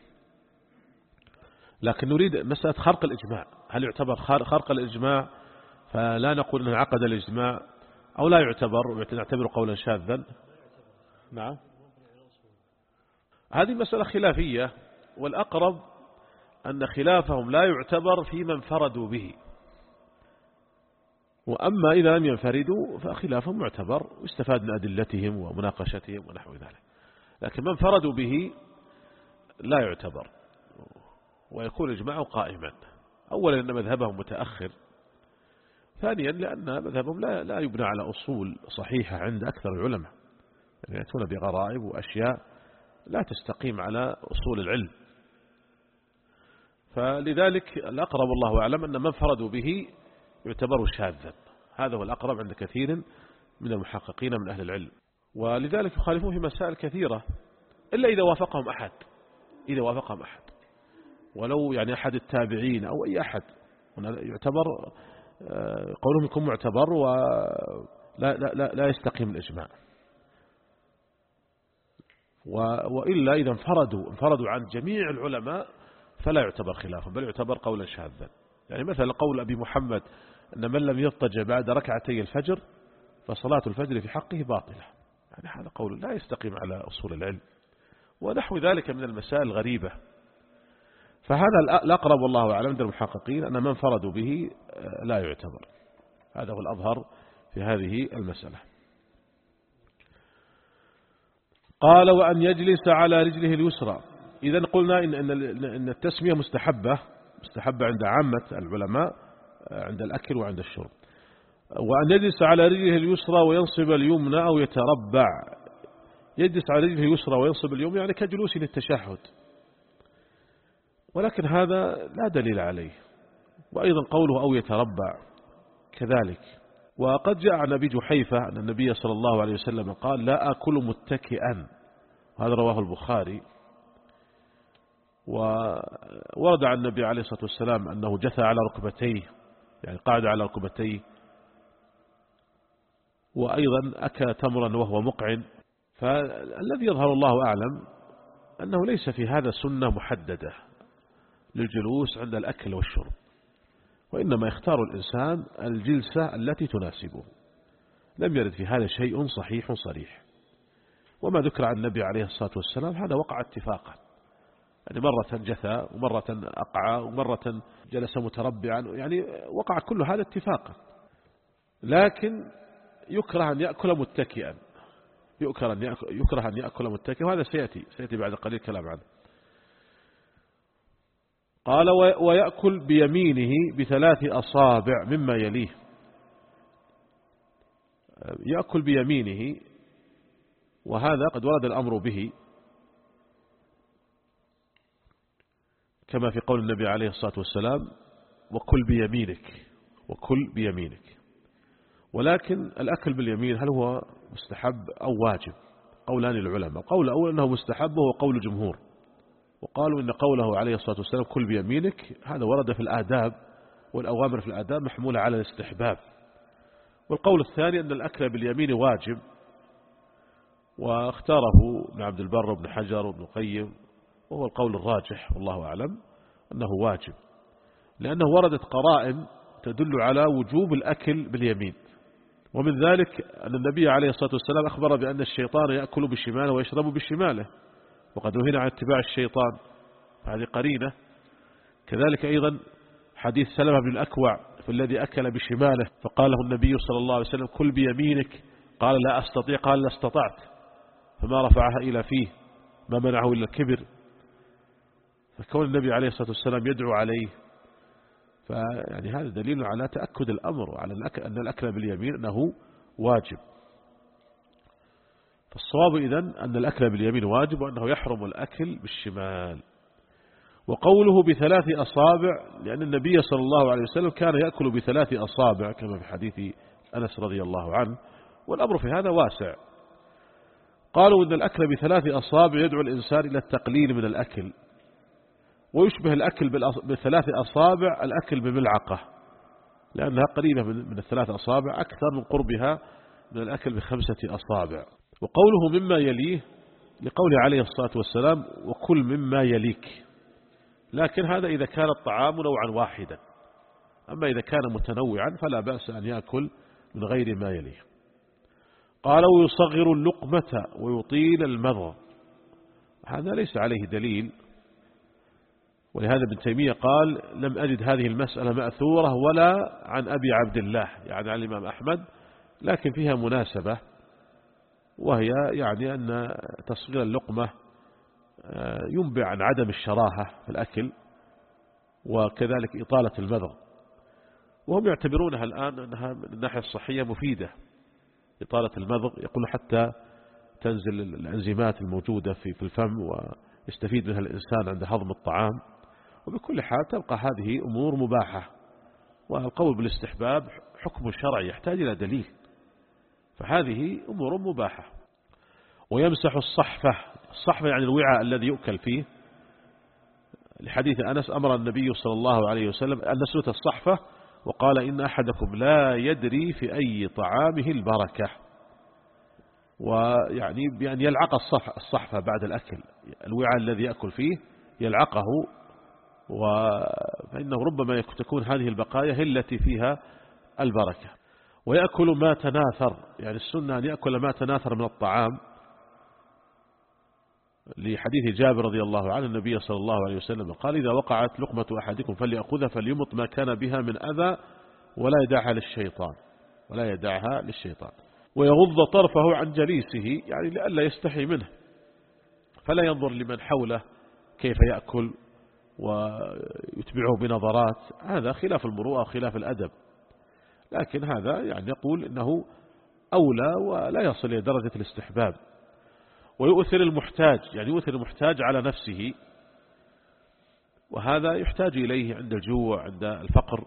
لكن نريد مسألة خرق الإجماع، هل يعتبر خرق الإجماع فلا نقول أنه عقد الإجماع، أو لا يعتبر نعتبر قولا شاذا؟ نعم، هذه مسألة خلافية، والأقرب أن خلافهم لا يعتبر فيما انفردوا به، وأما إذا لم ينفردوا فخلافهم معتبر واستفاد من أدلتهم ومناقشتهم ونحو ذلك، لكن من انفردوا به لا يعتبر ويكون إجماعه قائما. أولا أن مذهبهم متأخر، ثانيا لأن مذهبهم لا, لا يبنى على أصول صحيحة عند أكثر العلماء، يعني يأتون بغرائب وأشياء لا تستقيم على أصول العلم. فلذلك الأقرب الله أعلم أن من فرضوا به يعتبر شاذا، هذا هو الأقرب عند كثير من المحققين من أهل العلم، ولذلك يخالفون في مسائل كثيرة إلا إذا وافقهم أحد، إذا وافقهم أحد ولو يعني أحد التابعين أو أي أحد يعتبر قولهم يكون معتبر ولا لا لا لا يستقيم الإجماع. وإلا إذا انفردوا انفردوا عن جميع العلماء فلا يعتبر خلافا، بل يعتبر قولا شاذا. يعني مثلا قول أبي محمد أن من لم يضطجع بعد ركعتي الفجر فصلاة الفجر في حقه باطلة، يعني هذا قول لا يستقيم على أصول العلم، ونحو ذلك من المسائل الغريبة. فهذا الأقرب والله أعلم عند المحققين أن من فرضوا به لا يعتبر، هذا هو الأظهر في هذه المسألة. قال وأن يجلس على رجله اليسرى. إذا قلنا إن, إن التسمية مستحبة مستحبة عند عامة العلماء عند الأكل وعند الشرب. وأن يجلس على رجله اليسرى وينصب اليمنى أو يتربع. يجلس على رجله اليسرى وينصب اليمنى يعني كجلوس للتشهد، ولكن هذا لا دليل عليه. وأيضا قوله أو يتربع كذلك. وقد جاء عن أبي جحيفة أن النبي صلى الله عليه وسلم قال لا أكل متكئا، هذا رواه البخاري. وورد عن النبي عليه الصلاة والسلام أنه جثى على ركبتيه، يعني قاعد على ركبتيه. وأيضا أكل تمرا وهو مقعن. فالذي يظهر الله أعلم أنه ليس في هذا سنة محددة للجلوس عند الأكل والشرب، وإنما يختار الإنسان الجلسة التي تناسبه. لم يرد في هذا شيء صحيح صريح. وما ذكر عن النبي عليه الصلاة والسلام هذا وقع اتفاقا، يعني مرة جثى ومرة أقع ومرة جلس متربعا، يعني وقع كل هذا اتفاقا. لكن يكره أن يأكل متكئا، يكره أن يأكل, يكره أن يأكل متكئا، وهذا سيأتي سيأتي بعد قليل كلام عنه. قال ويأكل بيمينه بثلاث أصابع مما يليه. يأكل بيمينه، وهذا قد ورد الأمر به كما في قول النبي عليه الصلاة والسلام وكل بيمينك وكل بيمينك. ولكن الأكل باليمين هل هو مستحب أو واجب؟ قولان العلماء. قول أول أنه مستحب وهو قول الجمهور، وقالوا إن قوله عليه الصلاة والسلام كل بيمينك هذا ورد في الآداب، والأوامر في الآداب محمولة على الاستحباب. والقول الثاني أن الأكل باليمين واجب، واختاره ابن عبد البر وابن حجر وابن القيم، وهو القول الراجح والله أعلم أنه واجب، لأنه وردت قرائن تدل على وجوب الأكل باليمين. ومن ذلك أن النبي عليه الصلاة والسلام أخبر بأن الشيطان يأكل بشماله ويشرب بشماله، وقد نهينا عن اتباع الشيطان، هذه قرينة. كذلك أيضا حديث سلمة بن الأكوع في الذي أكل بشماله فقال له النبي صلى الله عليه وسلم كل بيمينك، قال لا أستطيع، قال لا استطعت، فما رفعها إلى فيه، ما منعه إلا الكبر. فكون النبي عليه الصلاة والسلام يدعو عليه، فيعني هذا دليل على تأكد الأمر وعلى أن الأكل باليمين أنه واجب. فالصواب إذن أن الأكل باليمين واجب، وأنه يحرم الأكل بالشمال. وقوله بثلاث أصابع لأن النبي صلى الله عليه وسلم كان يأكل بثلاث أصابع كما في حديث أنس رضي الله عنه، والأمر في هذا واسع. قالوا إن الأكل بثلاث أصابع يدعو الإنسان إلى التقليل من الأكل، ويشبه الأكل بثلاث أصابع الأكل بملعقة، لأنها قريبة من الثلاث أصابع أكثر من قربها من الأكل بخمسة أصابع. وقوله مما يليه لقوله عليه الصلاة والسلام وكل مما يليك، لكن هذا إذا كان الطعام نوعا واحدا، أما إذا كان متنوعا فلا بأس أن يأكل من غير ما يليه. قال ويصغر اللقمة ويطيل المضغ، هذا ليس عليه دليل، ولهذا ابن تيمية قال لم أجد هذه المسألة مأثورة ولا عن أبي عبد الله، يعني عن الإمام أحمد، لكن فيها مناسبة، وهي يعني أن تصغير اللقمة ينبع عن عدم الشراهة في الأكل، وكذلك إطالة المضغ. وهم يعتبرونها الآن أنها من الناحية الصحية مفيدة إطالة المضغ، يقول حتى تنزل الأنزيمات الموجودة في في الفم ويستفيد منها الإنسان عند هضم الطعام. وبكل حال تبقى هذه أمور مباحة، والقول بالاستحباب حكم شرعي يحتاج إلى دليل، فهذه أمور مباحة. ويمسح الصحفة، الصحفة يعني الوعاء الذي يؤكل فيه، لحديث أنس أمر النبي صلى الله عليه وسلم أن نسلت الصحفة وقال إن أحدكم لا يدري في أي طعامه البركة، ويعني بأن يلعق الصحفة بعد الأكل، الوعاء الذي يأكل فيه يلعقه، فإنه ربما تكون هذه البقايا هي التي فيها البركة. ويأكل ما تناثر، يعني السنة أن يأكل ما تناثر من الطعام، لحديث جابر رضي الله عنه النبي صلى الله عليه وسلم قال إذا وقعت لقمة أحدكم فليأخذها فليمط ما كان بها من أذى ولا يدعها للشيطان ولا يدعها للشيطان. ويغض طرفه عن جليسه، يعني لئلا يستحي منه، فلا ينظر لمن حوله كيف يأكل ويتبعه بنظرات، هذا خلاف المروءة وخلاف الأدب. لكن هذا يعني يقول إنه أولى ولا يصل إلى درجة الاستحباب. ويؤثر المحتاج، يعني يؤثر المحتاج على نفسه، وهذا يحتاج إليه عند الجوع عند الفقر.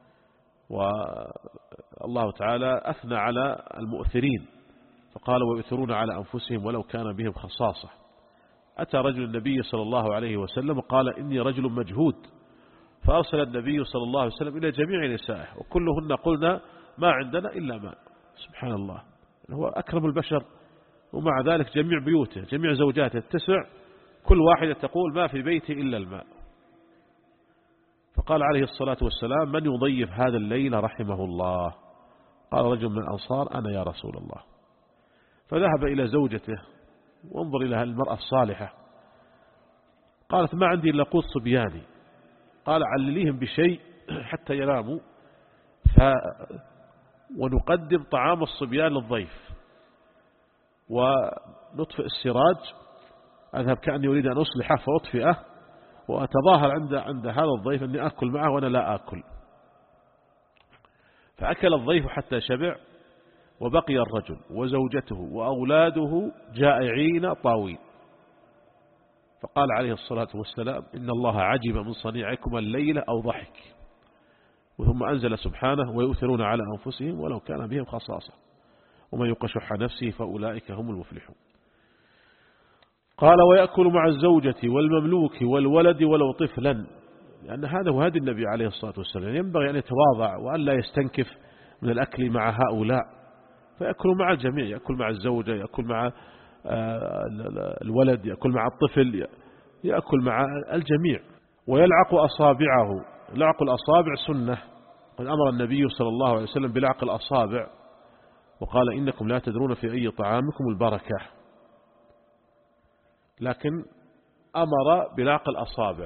والله تعالى أثنى على المؤثرين فقال ويؤثرون على أنفسهم ولو كان بهم خصاصة. أتى رجل النبي صلى الله عليه وسلم وقال إني رجل مجهود، فأرسل النبي صلى الله عليه وسلم إلى جميع نسائه وكلهن قلنا ما عندنا إلا ماء. سبحان الله، هو أكرم البشر، ومع ذلك جميع بيوته جميع زوجاته التسع كل واحدة تقول ما في بيتي إلا الماء. فقال عليه الصلاة والسلام من يضيف هذا الليل رحمه الله؟ قال رجل من الأنصار أنا يا رسول الله. فذهب إلى زوجته وانظر إلى المرأة الصالحة، قالت ما عندي إلا قوت صبياني، قال علليهم بشيء حتى يناموا ف... ونقدم طعام الصبيان للضيف ونطفئ السراج، أذهب كأني أريد أن أصلحه فأطفئه وأتظاهر عند عند هذا الضيف أني أكل معه وأنا لا أكل. فأكل الضيف حتى شبع، وبقي الرجل وزوجته وأولاده جائعين طاوين. فقال عليه الصلاة والسلام إن الله عجب من صنيعكم الليلة أو ضحك، وثم أنزل سبحانه ويؤثرون على أنفسهم ولو كان بهم خصاصة ومن يوق شح نفسه فأولئك هم المفلحون. قال ويأكل مع الزوجة والمملوك والولد ولو طفلا، لأن هذا هو هدي النبي عليه الصلاة والسلام، ينبغي أن يتواضع وأن لا يستنكف من الأكل مع هؤلاء، فيأكل مع الجميع، يأكل مع الزوجة، يأكل مع الولد، يأكل مع الطفل، يأكل مع الجميع. ويلعق أصابعه، لعق الأصابع سنة، قد أمر النبي صلى الله عليه وسلم بلعق الأصابع وقال إنكم لا تدرون في أي طعامكم البركة، لكن أمر بلعق الأصابع.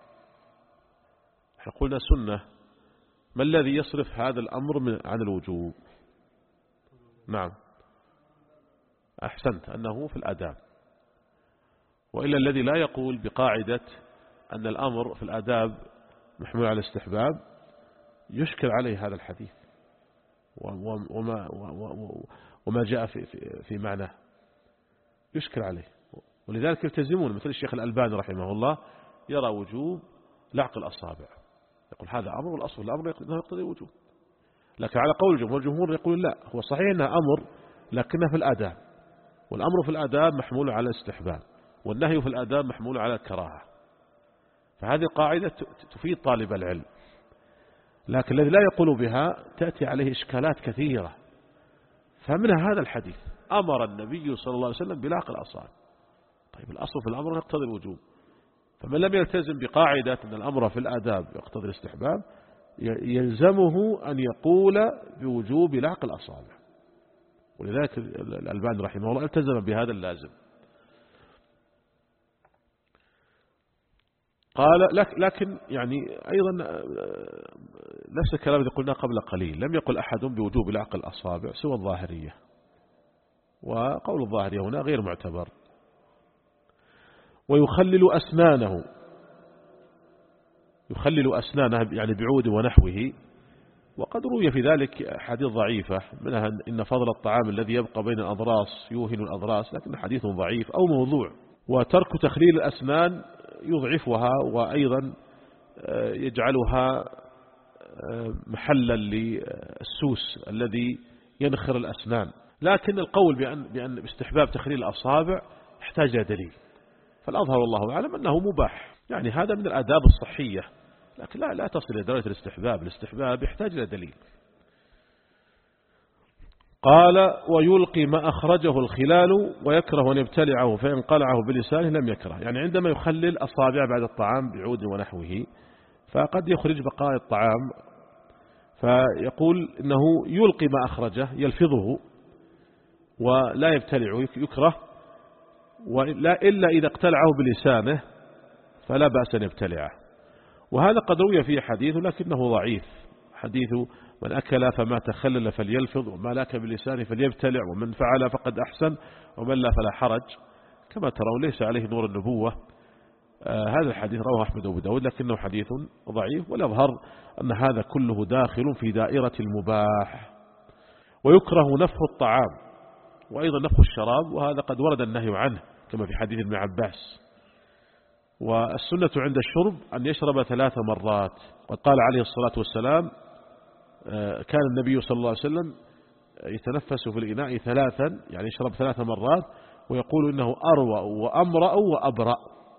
قلنا سنة، ما الذي يصرف هذا الأمر من عن الوجوب؟ نعم أحسنت، أنه في الآداب، وإلا الذي لا يقول بقاعدة أن الأمر في الآداب محمول على الاستحباب يشكل عليه هذا الحديث وما, وما جاء في, في, في معناه يشكل عليه، ولذلك يلتزمون، مثل الشيخ الألباني رحمه الله يرى وجوب لعق الأصابع، يقول هذا أمر والأصل الأمر يقتضي الوجوب. لكن على قول الجمهور، الجمهور يقول لا، هو صحيح أنه أمر لكنه في الآداب، والأمر في الآداب محمول على الاستحباب، والنهي في الآداب محمول على الكراهة. فهذه قاعدة تفيد طالب العلم، لكن الذي لا يقول بها تأتي عليه إشكالات كثيرة. فمنها هذا الحديث أمر النبي صلى الله عليه وسلم بلعق الأصابع، طيب الأصل في الأمر يقتضي الوجوب، فمن لم يلتزم بقاعدة أن الأمر في الآداب يقتضي الاستحباب يلزمه أن يقول بوجوب لعق الأصابع، ولذلك الألباني رحمه الله التزم بهذا اللازم. قال لكن يعني أيضا نفس الكلام الذي قلنا قبل قليل، لم يقل أحد بوجوب لعق الأصابع سوى الظاهرية، وقول الظاهرية هنا غير معتبر. ويخلل أسنانه، يخلل أسنانه يعني بعود ونحوه، وقد روي في ذلك حديث ضعيفة، منها إن فضل الطعام الذي يبقى بين الأضراس يوهن الأضراس، لكن حديث ضعيف أو موضوع. وترك تخليل الأسنان يضعفها وأيضا يجعلها محلا للسوس الذي ينخر الأسنان. لكن القول بأن, بأن باستحباب تخليل الأصابع يحتاج إلى دليل، فالأظهر والله أعلم أنه مباح، يعني هذا من الآداب الصحية، لكن لا لا تصل إلى درجة الاستحباب. الاستحباب يحتاج إلى دليل. قال ويلقي ما أخرجه الخلال ويكره أن يبتلعه، فإن قلعه بلسانه لم يكره. يعني عندما يخلل أصابع بعد الطعام بعود ونحوه فقد يخرج بقايا الطعام، فيقول إنه يلقي ما أخرجه يلفظه ولا يبتلعه، يكره، ولا إلا إذا اقتلعه بلسانه فلا بأس أن يبتلعه. وهذا قد روي فيه حديث لكنه ضعيف، حديث من أكل فما تخلل فليلفظ وما لاك بلسانه فليبتلع ومن فعل فقد أحسن ومن لا فلا حرج، كما ترون ليس عليه نور النبوة. آه هذا الحديث رواه أحمد وأبو داود لكنه حديث ضعيف، والأظهر أن هذا كله داخل في دائرة المباح. ويكره نفخ الطعام وأيضا نفخ الشراب، وهذا قد ورد النهي عنه كما في حديث ابن عباس. والسنة عند الشرب أن يشرب ثلاث مرات، وقال عليه الصلاة والسلام كان النبي صلى الله عليه وسلم يتنفس في الإناء ثلاثا، يعني يشرب ثلاث مرات، ويقول إنه أروأ وأمرأ وأبرأ.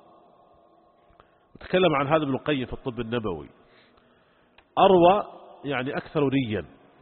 تكلم عن هذا ابن القيم في الطب النبوي. أروأ يعني أكثر ريا،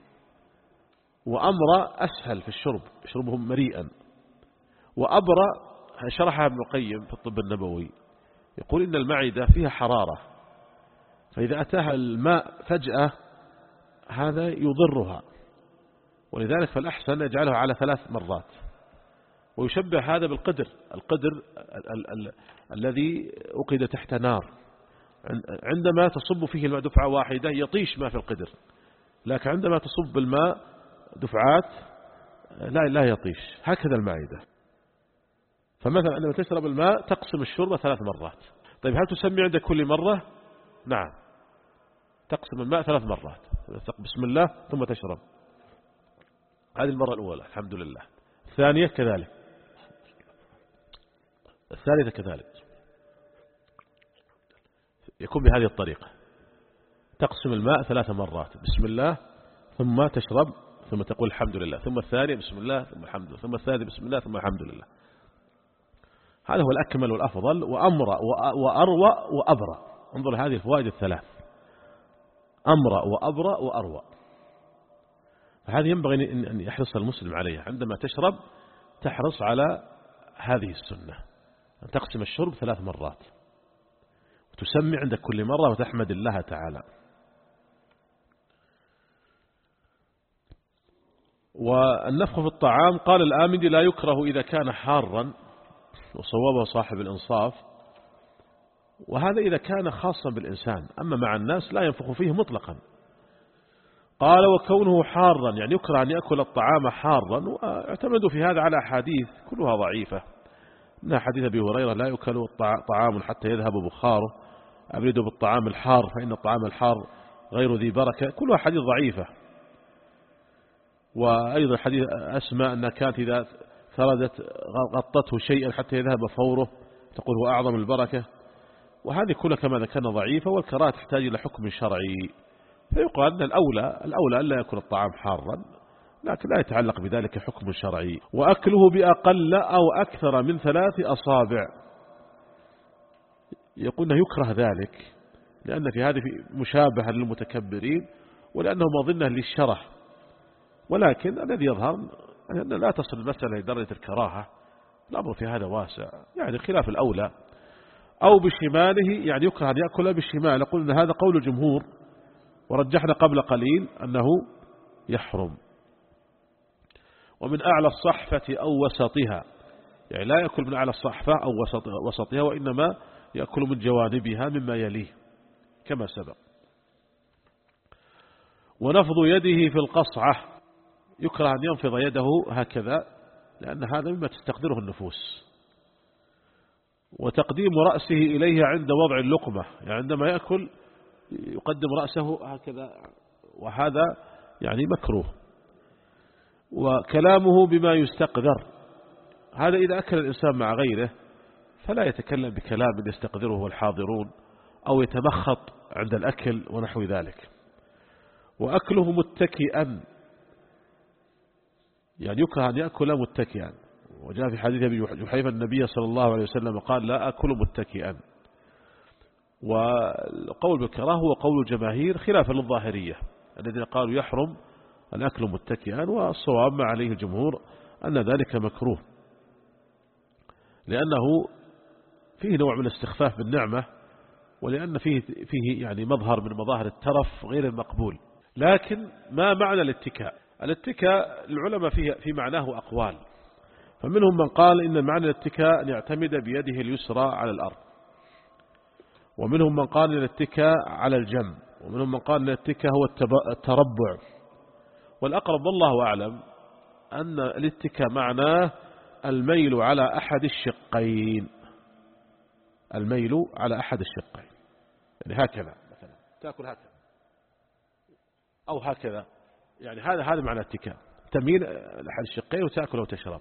وأمرأ أسهل في الشرب، يشربهم مريئا، وأبرأ شرحها ابن القيم في الطب النبوي، يقول إن المعدة فيها حرارة، فإذا أتاها الماء فجأة هذا يضرها، ولذلك فالأحسن يجعلها على ثلاث مرات. ويشبه هذا بالقدر، القدر ال ال الذي أقيد تحت نار، عندما تصب فيه الماء دفعة واحدة يطيش ما في القدر، لكن عندما تصب الماء دفعات لا لا يطيش. هكذا المعدة. فمثلا عندما تشرب الماء تقسم الشرب ثلاث مرات. طيب هل تسمي عند كل مرة؟ نعم، تقسم الماء ثلاث مرات، بسم الله ثم تشرب. هذه المرة الأولى الحمد لله. الثانية كذلك، الثالثة كذلك، يكون بهذه الطريقة، تقسم الماء ثلاث مرات، بسم الله ثم تشرب ثم تقول الحمد لله، ثم الثانية بسم الله ثم الحمد لله، ثم الثالثة بسم الله ثم الحمد لله. هذا هو الأكمل والأفضل. وأمرأ وأروأ وأبرأ، انظر هذه الفوائد الثلاث، أمرأ وأبرأ وأروأ. فهذه ينبغي أن يحرص المسلم عليها، عندما تشرب تحرص على هذه السنة، أن تقسم الشرب ثلاث مرات، وتسمي عند كل مرة وتحمد الله تعالى. والنفخ في الطعام قال الآمدي لا يكره إذا كان حارا، وصوابه صاحب الإنصاف، وهذا إذا كان خاصا بالإنسان، أما مع الناس لا ينفخ فيه مطلقا. قال وكونه حارا يعني يكره أن يأكل الطعام حارا، واعتمدوا في هذا على أحاديث كلها ضعيفة، من حديث أبي هريرة لا يأكل طعام حتى يذهب بخاره، أبردوا بالطعام الحار فإن الطعام الحار غير ذي بركة، كلها حديث ضعيفة. وأيضا حديث أسماء أنها كانت إذا ثردت غطته شيئا حتى يذهب فوره تقول هو أعظم البركة، وهذه كلها كما ذكرنا ضعيفة، والكراهة تحتاج إلى حكم شرعي، فيقال أن الأولى الأولى ألا يأكل الطعام حارا، لكن لا يتعلق بذلك حكم شرعي. وأكله بأقل أو أكثر من ثلاث أصابع، يقول أنه يكره ذلك لأن في هذه مشابهة للمتكبرين، ولأنه مظنة للشرح، ولكن الذي يظهر أن لا تصل المسألة لدرجة الكراهة، الأمر في هذا واسع، يعني خلاف الأولى. أو بشماله يعني يكره أن يأكل بالشمال، يقول أن هذا قول الجمهور، ورجحنا قبل قليل أنه يحرم. ومن أعلى الصحفة أو وسطها، يعني لا يأكل من أعلى الصحفة أو وسطها، وإنما يأكل من جوانبها مما يليه كما سبق. ونفض يده في القصعة، يكره أن ينفض يده هكذا لأن هذا مما تستقدره النفوس. وتقديم رأسه إليه عند وضع اللقمة، يعني عندما يأكل يقدم رأسه هكذا وهذا يعني مكروه. وكلامه بما يستقذر، هذا إذا أكل الإنسان مع غيره فلا يتكلم بكلام يستقذره الحاضرون أو يتمخط عند الأكل ونحو ذلك. وأكله متكئا، يعني يكره أن يأكل متكئا، وجاء في حديث أبي جحيفة النبي صلى الله عليه وسلم قال لا أكل متكئا. والقول بالكراهة هو قول الجماهير خلافا للظاهرية الذين قالوا يحرم الأكل متكئا، والصواب ما عليه الجمهور أن ذلك مكروه، لأنه فيه نوع من الاستخفاف بالنعمة، ولأن فيه, فيه يعني مظهر من مظاهر الترف غير المقبول. لكن ما معنى الاتكاء؟ الاتكاء العلماء فيه في معناه أقوال، فمنهم من قال إن معنى الاتكاء أن يعتمد بيده اليسرى على الأرض، ومنهم من قال أن الاتكاء على الجنب، ومنهم من قال أن الاتكاء هو التربع. والأقرب والله أعلم أن الاتكاء معناه الميل على أحد الشقين، الميل على أحد الشقين، يعني هكذا مثلا تأكل هكذا أو هكذا، يعني هذا هذا معنى الاتكاء، تميل لأحد الشقين وتأكل وتشرب.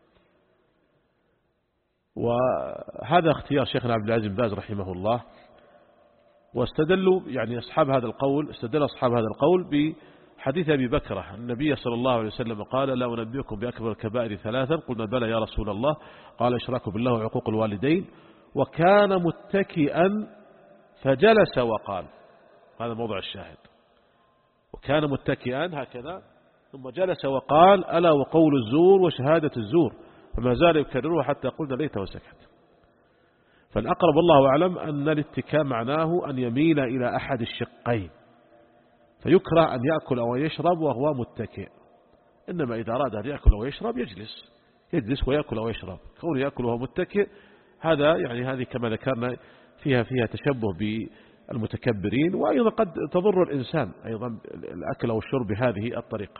وهذا اختيار شيخنا عبد العزيز بن باز رحمه الله. واستدلوا يعني أصحاب هذا القول، استدل أصحاب هذا القول بحديث أبي بكرة النبي صلى الله عليه وسلم قال لا أنبئكم بأكبر الكبائر ثلاثا، قلنا بلى يا رسول الله، قال إشراك بالله وعقوق الوالدين. وكان متكئا فجلس وقال، هذا موضع الشاهد، وكان متكئا هكذا ثم جلس وقال ألا وقول الزور وشهادة الزور، فما زال يكرره حتى قلنا ليته وسكت. فالأقرب الله أعلم أن الاتكاء معناه أن يميل إلى أحد الشقين، فيكره أن يأكل أو يشرب وهو متكئ، إنما إذا أراد أن يأكل أو يشرب يجلس يجلس ويأكل أو يشرب. كونه يأكل وهو متكئ هذا يعني هذه كما ذكرنا فيها فيها تشبه بالمتكبرين، وأيضا قد تضر الإنسان أيضا الأكل أو الشرب بهذه الطريقة.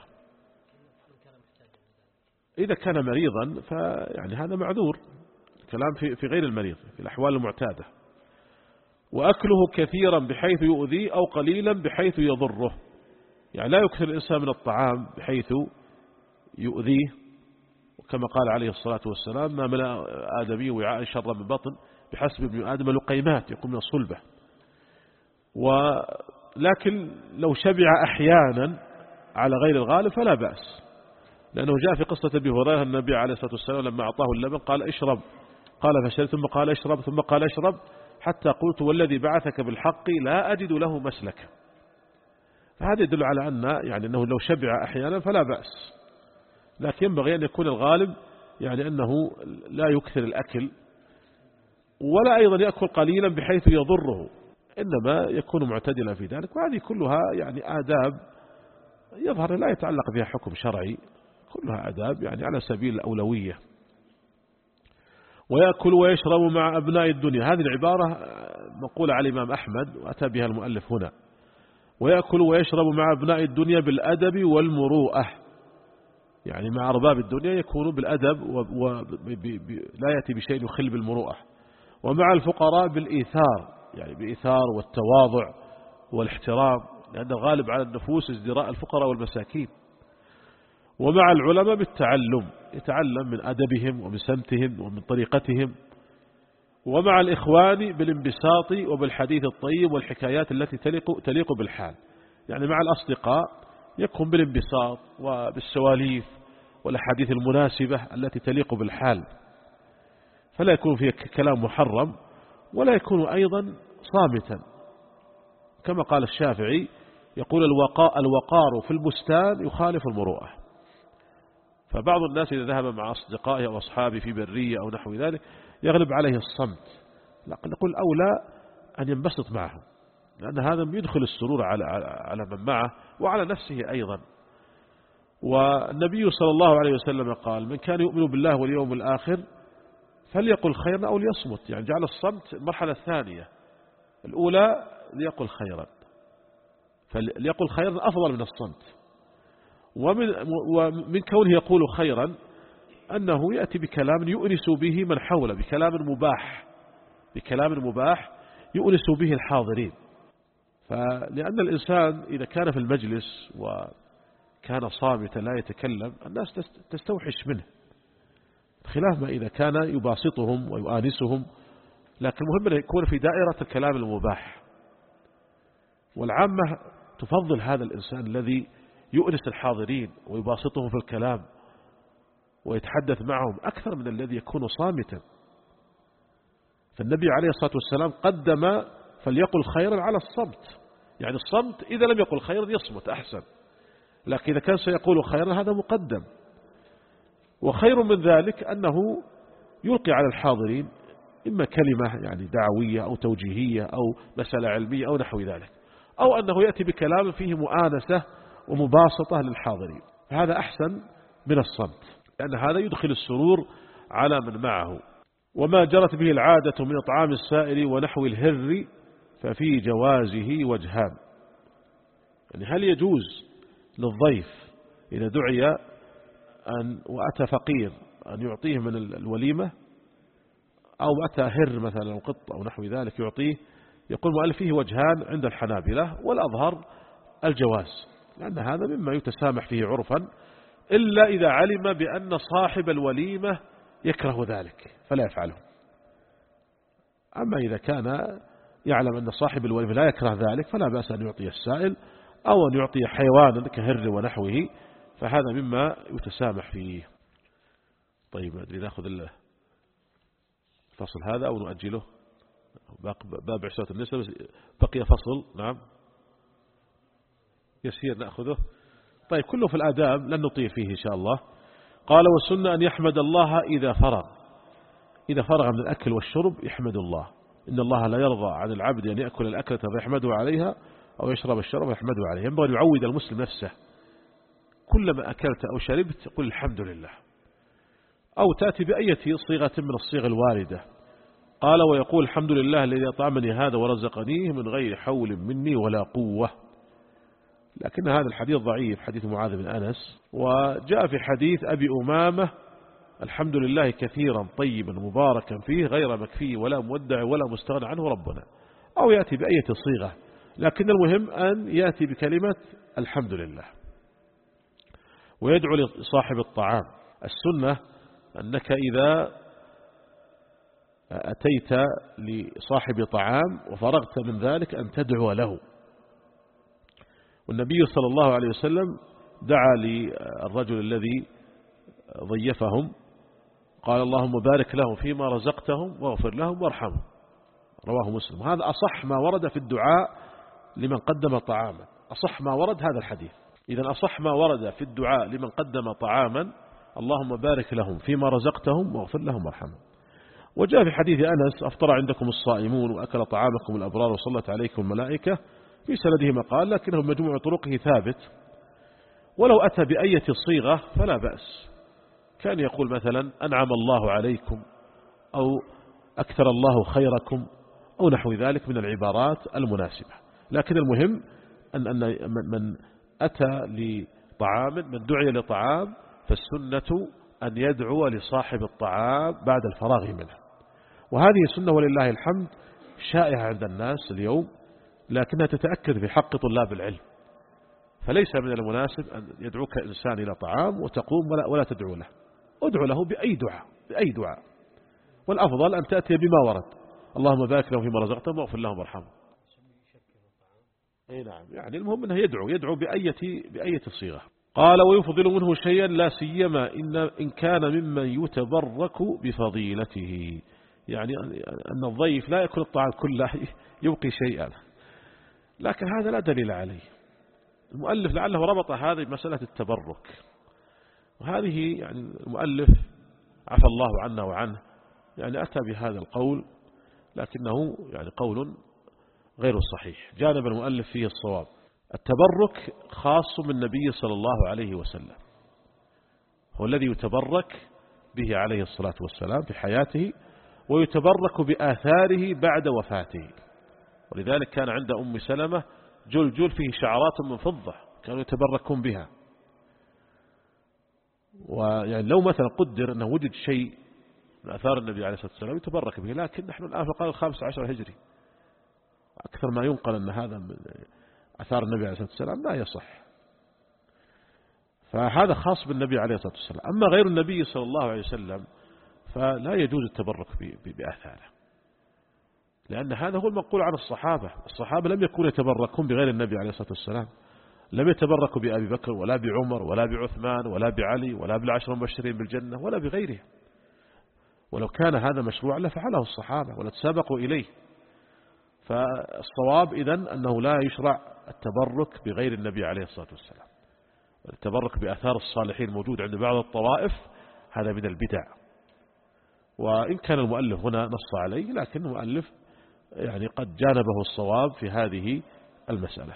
إذا كان مريضا فيعني هذا معذور، كلام في في غير المريض في الأحوال المعتادة. وأكله كثيرا بحيث يؤذيه أو قليلا بحيث يضره، يعني لا يكثر الإنسان من الطعام بحيث يؤذيه، وكما قال عليه الصلاة والسلام ما ملأ آدمي وعاء شر من بطن بحسب ابن آدم لقيمات، يقوم من الصلبة. ولكن لو شبع أحيانا على غير الغالب فلا بأس، لأنه جاء في قصة أبي هريرة النبي عليه الصلاة والسلام لما أعطاه اللبن قال اشرب، قال فشرب، ثم قال اشرب، ثم قال اشرب، حتى قلت والذي بعثك بالحق لا أجد له مسلكا. فهذا يدل على أن يعني أنه لو شبع أحيانا فلا بأس، لكن ينبغي أن يكون الغالب يعني أنه لا يكثر الأكل، ولا أيضا يأكل قليلا بحيث يضره، إنما يكون معتدلا في ذلك. وهذه كلها يعني آداب يظهر لا يتعلق بها حكم شرعي، كلها آداب يعني على سبيل الأولوية. ويأكل ويشرب مع أبناء الدنيا، هذه العبارة مقولة على الإمام أحمد وأتى بها المؤلف هنا. ويأكل ويشرب مع أبناء الدنيا بالأدب والمروءة، يعني مع أرباب الدنيا يكون بالأدب ولا يأتي بشيء يخل بالمروءة. ومع الفقراء بالإيثار، يعني بالإيثار والتواضع والاحترام، لأن الغالب على النفوس ازدراء الفقراء والمساكين. ومع العلماء بالتعلم، يتعلم من أدبهم ومن سمتهم ومن طريقتهم. ومع الإخوان بالانبساط وبالحديث الطيب والحكايات التي تليق, تليق بالحال، يعني مع الأصدقاء يكون بالانبساط وبالسواليف والأحاديث المناسبة التي تليق بالحال، فلا يكون فيه كلام محرم، ولا يكون أيضا صامتا، كما قال الشافعي يقول الوقاء الوقار في البستان يخالف المروءة. فبعض الناس إذا ذهب مع أصدقائه أو أصحابه في برية أو نحو ذلك يغلب عليه الصمت، لكن نقول أولى أن ينبسط معهم، لأن هذا يدخل السرور على على من معه وعلى نفسه أيضا. والنبي صلى الله عليه وسلم قال من كان يؤمن بالله واليوم الآخر فليقل خيرا أو ليصمت، يعني جعل الصمت المرحلة الثانية، الأولى ليقل خيرا، فليقل خيرا أفضل من الصمت. ومن, ومن كونه يقول خيرا أنه يأتي بكلام يؤنس به من حوله، بكلام مباح، بكلام مباح يؤنس به الحاضرين. فلأن الإنسان إذا كان في المجلس وكان صامتا لا يتكلم الناس تستوحش منه، خلاف ما إذا كان يباسطهم ويؤانسهم، لكن المهم أن يكون في دائرة الكلام المباح. والعامة تفضل هذا الإنسان الذي يؤنس الحاضرين ويباسطهم في الكلام ويتحدث معهم أكثر من الذي يكون صامتا. فالنبي عليه الصلاة والسلام قدم فليقل خيرا على الصمت، يعني الصمت إذا لم يقل خيرا يصمت أحسن، لكن إذا كان سيقول خيرا هذا مقدم. وخير من ذلك أنه يلقي على الحاضرين إما كلمة يعني دعوية أو توجيهية أو مسألة علمية أو نحو ذلك، أو أنه يأتي بكلام فيه مؤانسة ومباسطة للحاضرين، فهذا أحسن من الصمت، لأن هذا يدخل السرور على من معه. وما جرت به العادة من إطعام السائل ونحو الهر ففي جوازه وجهان. يعني هل يجوز للضيف إذا دعي أن وأتى فقير أن يعطيه من الوليمة، أو أتى هر مثلا أو قط أو نحو ذلك يعطيه؟ يقول مؤلف فيه وجهان عند الحنابلة، والأظهر الجواز، لأن هذا مما يتسامح فيه عرفا، إلا إذا علم بأن صاحب الوليمة يكره ذلك فلا يفعله. أما إذا كان يعلم أن صاحب الوليمة لا يكره ذلك فلا بأس أن يعطي السائل أو أن يعطي حيوانا كهر ونحوه، فهذا مما يتسامح فيه. طيب أدري نأخذ الفصل هذا أو نؤجله؟ باب عشرة النساء بقي فصل. نعم يسير نأخذه. طيب كله في الآداب لن نطيل فيه إن شاء الله. قال والسنة أن يحمد الله إذا فرغ، إذا فرغ من الأكل والشرب يحمد الله. إن الله لا يرضى عن العبد أن يأكل الأكلة فيحمده عليها أو يشرب الشرب فيحمده عليها. ينبغي أن يعود المسلم نفسه كلما أكلت أو شربت قل الحمد لله، أو تأتي بأية صيغة من الصيغ الواردة. قال ويقول الحمد لله الذي أطعمني هذا ورزقنيه من غير حول مني ولا قوة. لكن هذا الحديث ضعيف، حديث معاذ بن أنس. وجاء في حديث أبي أمامة الحمد لله كثيرا طيبا مباركا فيه غير مكفي ولا مودع ولا مستغنى عنه ربنا، أو يأتي بأية صيغة، لكن المهم أن يأتي بكلمة الحمد لله. ويدعو لصاحب الطعام. السنة أنك إذا أتيت لصاحب طعام وفرغت من ذلك أن تدعو له. والنبي صلى الله عليه وسلم دعا للرجل الذي ضيفهم قال اللهم بارك لهم فيما رزقتهم واغفر لهم وارحمهم، رواه مسلم. هذا أصح ما ورد في الدعاء لمن قدم طعاما، أصح ما ورد هذا الحديث. إذن أصح ما ورد في الدعاء لمن قدم طعاما اللهم بارك لهم فيما رزقتهم واغفر لهم وارحمهم. وجاء في حديث أنس أفطر عندكم الصائمون وأكل طعامكم الأبرار وصلت عليكم الملائكة، في سنده مقال لكنه مجموع طرقه ثابت. ولو أتى بأية صيغة فلا بأس، كان يقول مثلا أنعم الله عليكم أو أكثر الله خيركم أو نحو ذلك من العبارات المناسبة. لكن المهم أن, أن من أتى لطعام من دعي لطعام فالسنة أن يدعو لصاحب الطعام بعد الفراغ منه. وهذه السنة ولله الحمد شائعة عند الناس اليوم، لكنها تتأكد في حق طلاب العلم. فليس من المناسب أن يدعوك إنسان إلى طعام وتقوم ولا, ولا تدعو له، ادعو له بأي دعاء بأي دعاء، والأفضل أن تأتي بما ورد اللهم بارك لهم فيما رزقتهم واغفر لهم وارحمهم. أي نعم، يعني المهم أنه يدعو يدعو بأية بأية صيغة. قال ويفضل منه شيئا لا سيما إن, إن كان ممن يتبرك بفضيلته، يعني أن الضيف لا يأكل الطعام كله يبقي شيئا، لكن هذا لا دليل عليه. المؤلف لعله ربط هذه بمسألة التبرك، وهذه يعني المؤلف عفى الله عنا وعنه يعني أتى بهذا القول، لكنه يعني قول غير صحيح، جانب المؤلف فيه الصواب. التبرك خاص بالنبي صلى الله عليه وسلم، هو الذي يتبرك به عليه الصلاة والسلام في حياته، ويتبرك بآثاره بعد وفاته. ولذلك كان عند أم سلمة جلجل فيه شعرات من فضة كانوا يتبركون بها. ويعني لو مثلا قدر أنه وجد شيء من آثار النبي عليه الصلاة والسلام يتبرك به، لكن نحن الآن في القرن الخامس عشر هجري، أكثر ما ينقل أن هذا من أثار النبي عليه الصلاة والسلام لا يصح. فهذا خاص بالنبي عليه الصلاة والسلام. أما غير النبي صلى الله عليه وسلم فلا يجوز التبرك بآثاره، لأن هذا هو المنقول عن الصحابة. الصحابة لم يكونوا يتبركون بغير النبي عليه الصلاة والسلام، لم يتبركوا بأبي بكر ولا بعمر ولا بعثمان ولا بعلي ولا بالعشر المبشرين بالجنة ولا بغيره. ولو كان هذا مشروع لفعله الصحابة ولا تسابقوا إليه. فالصواب إذن أنه لا يشرع التبرك بغير النبي عليه الصلاة والسلام. التبرك بأثار الصالحين موجود عند بعض الطوائف، هذا من البدع. وإن كان المؤلف هنا نص عليه، لكن المؤلف يعني قد جانبه الصواب في هذه المسألة.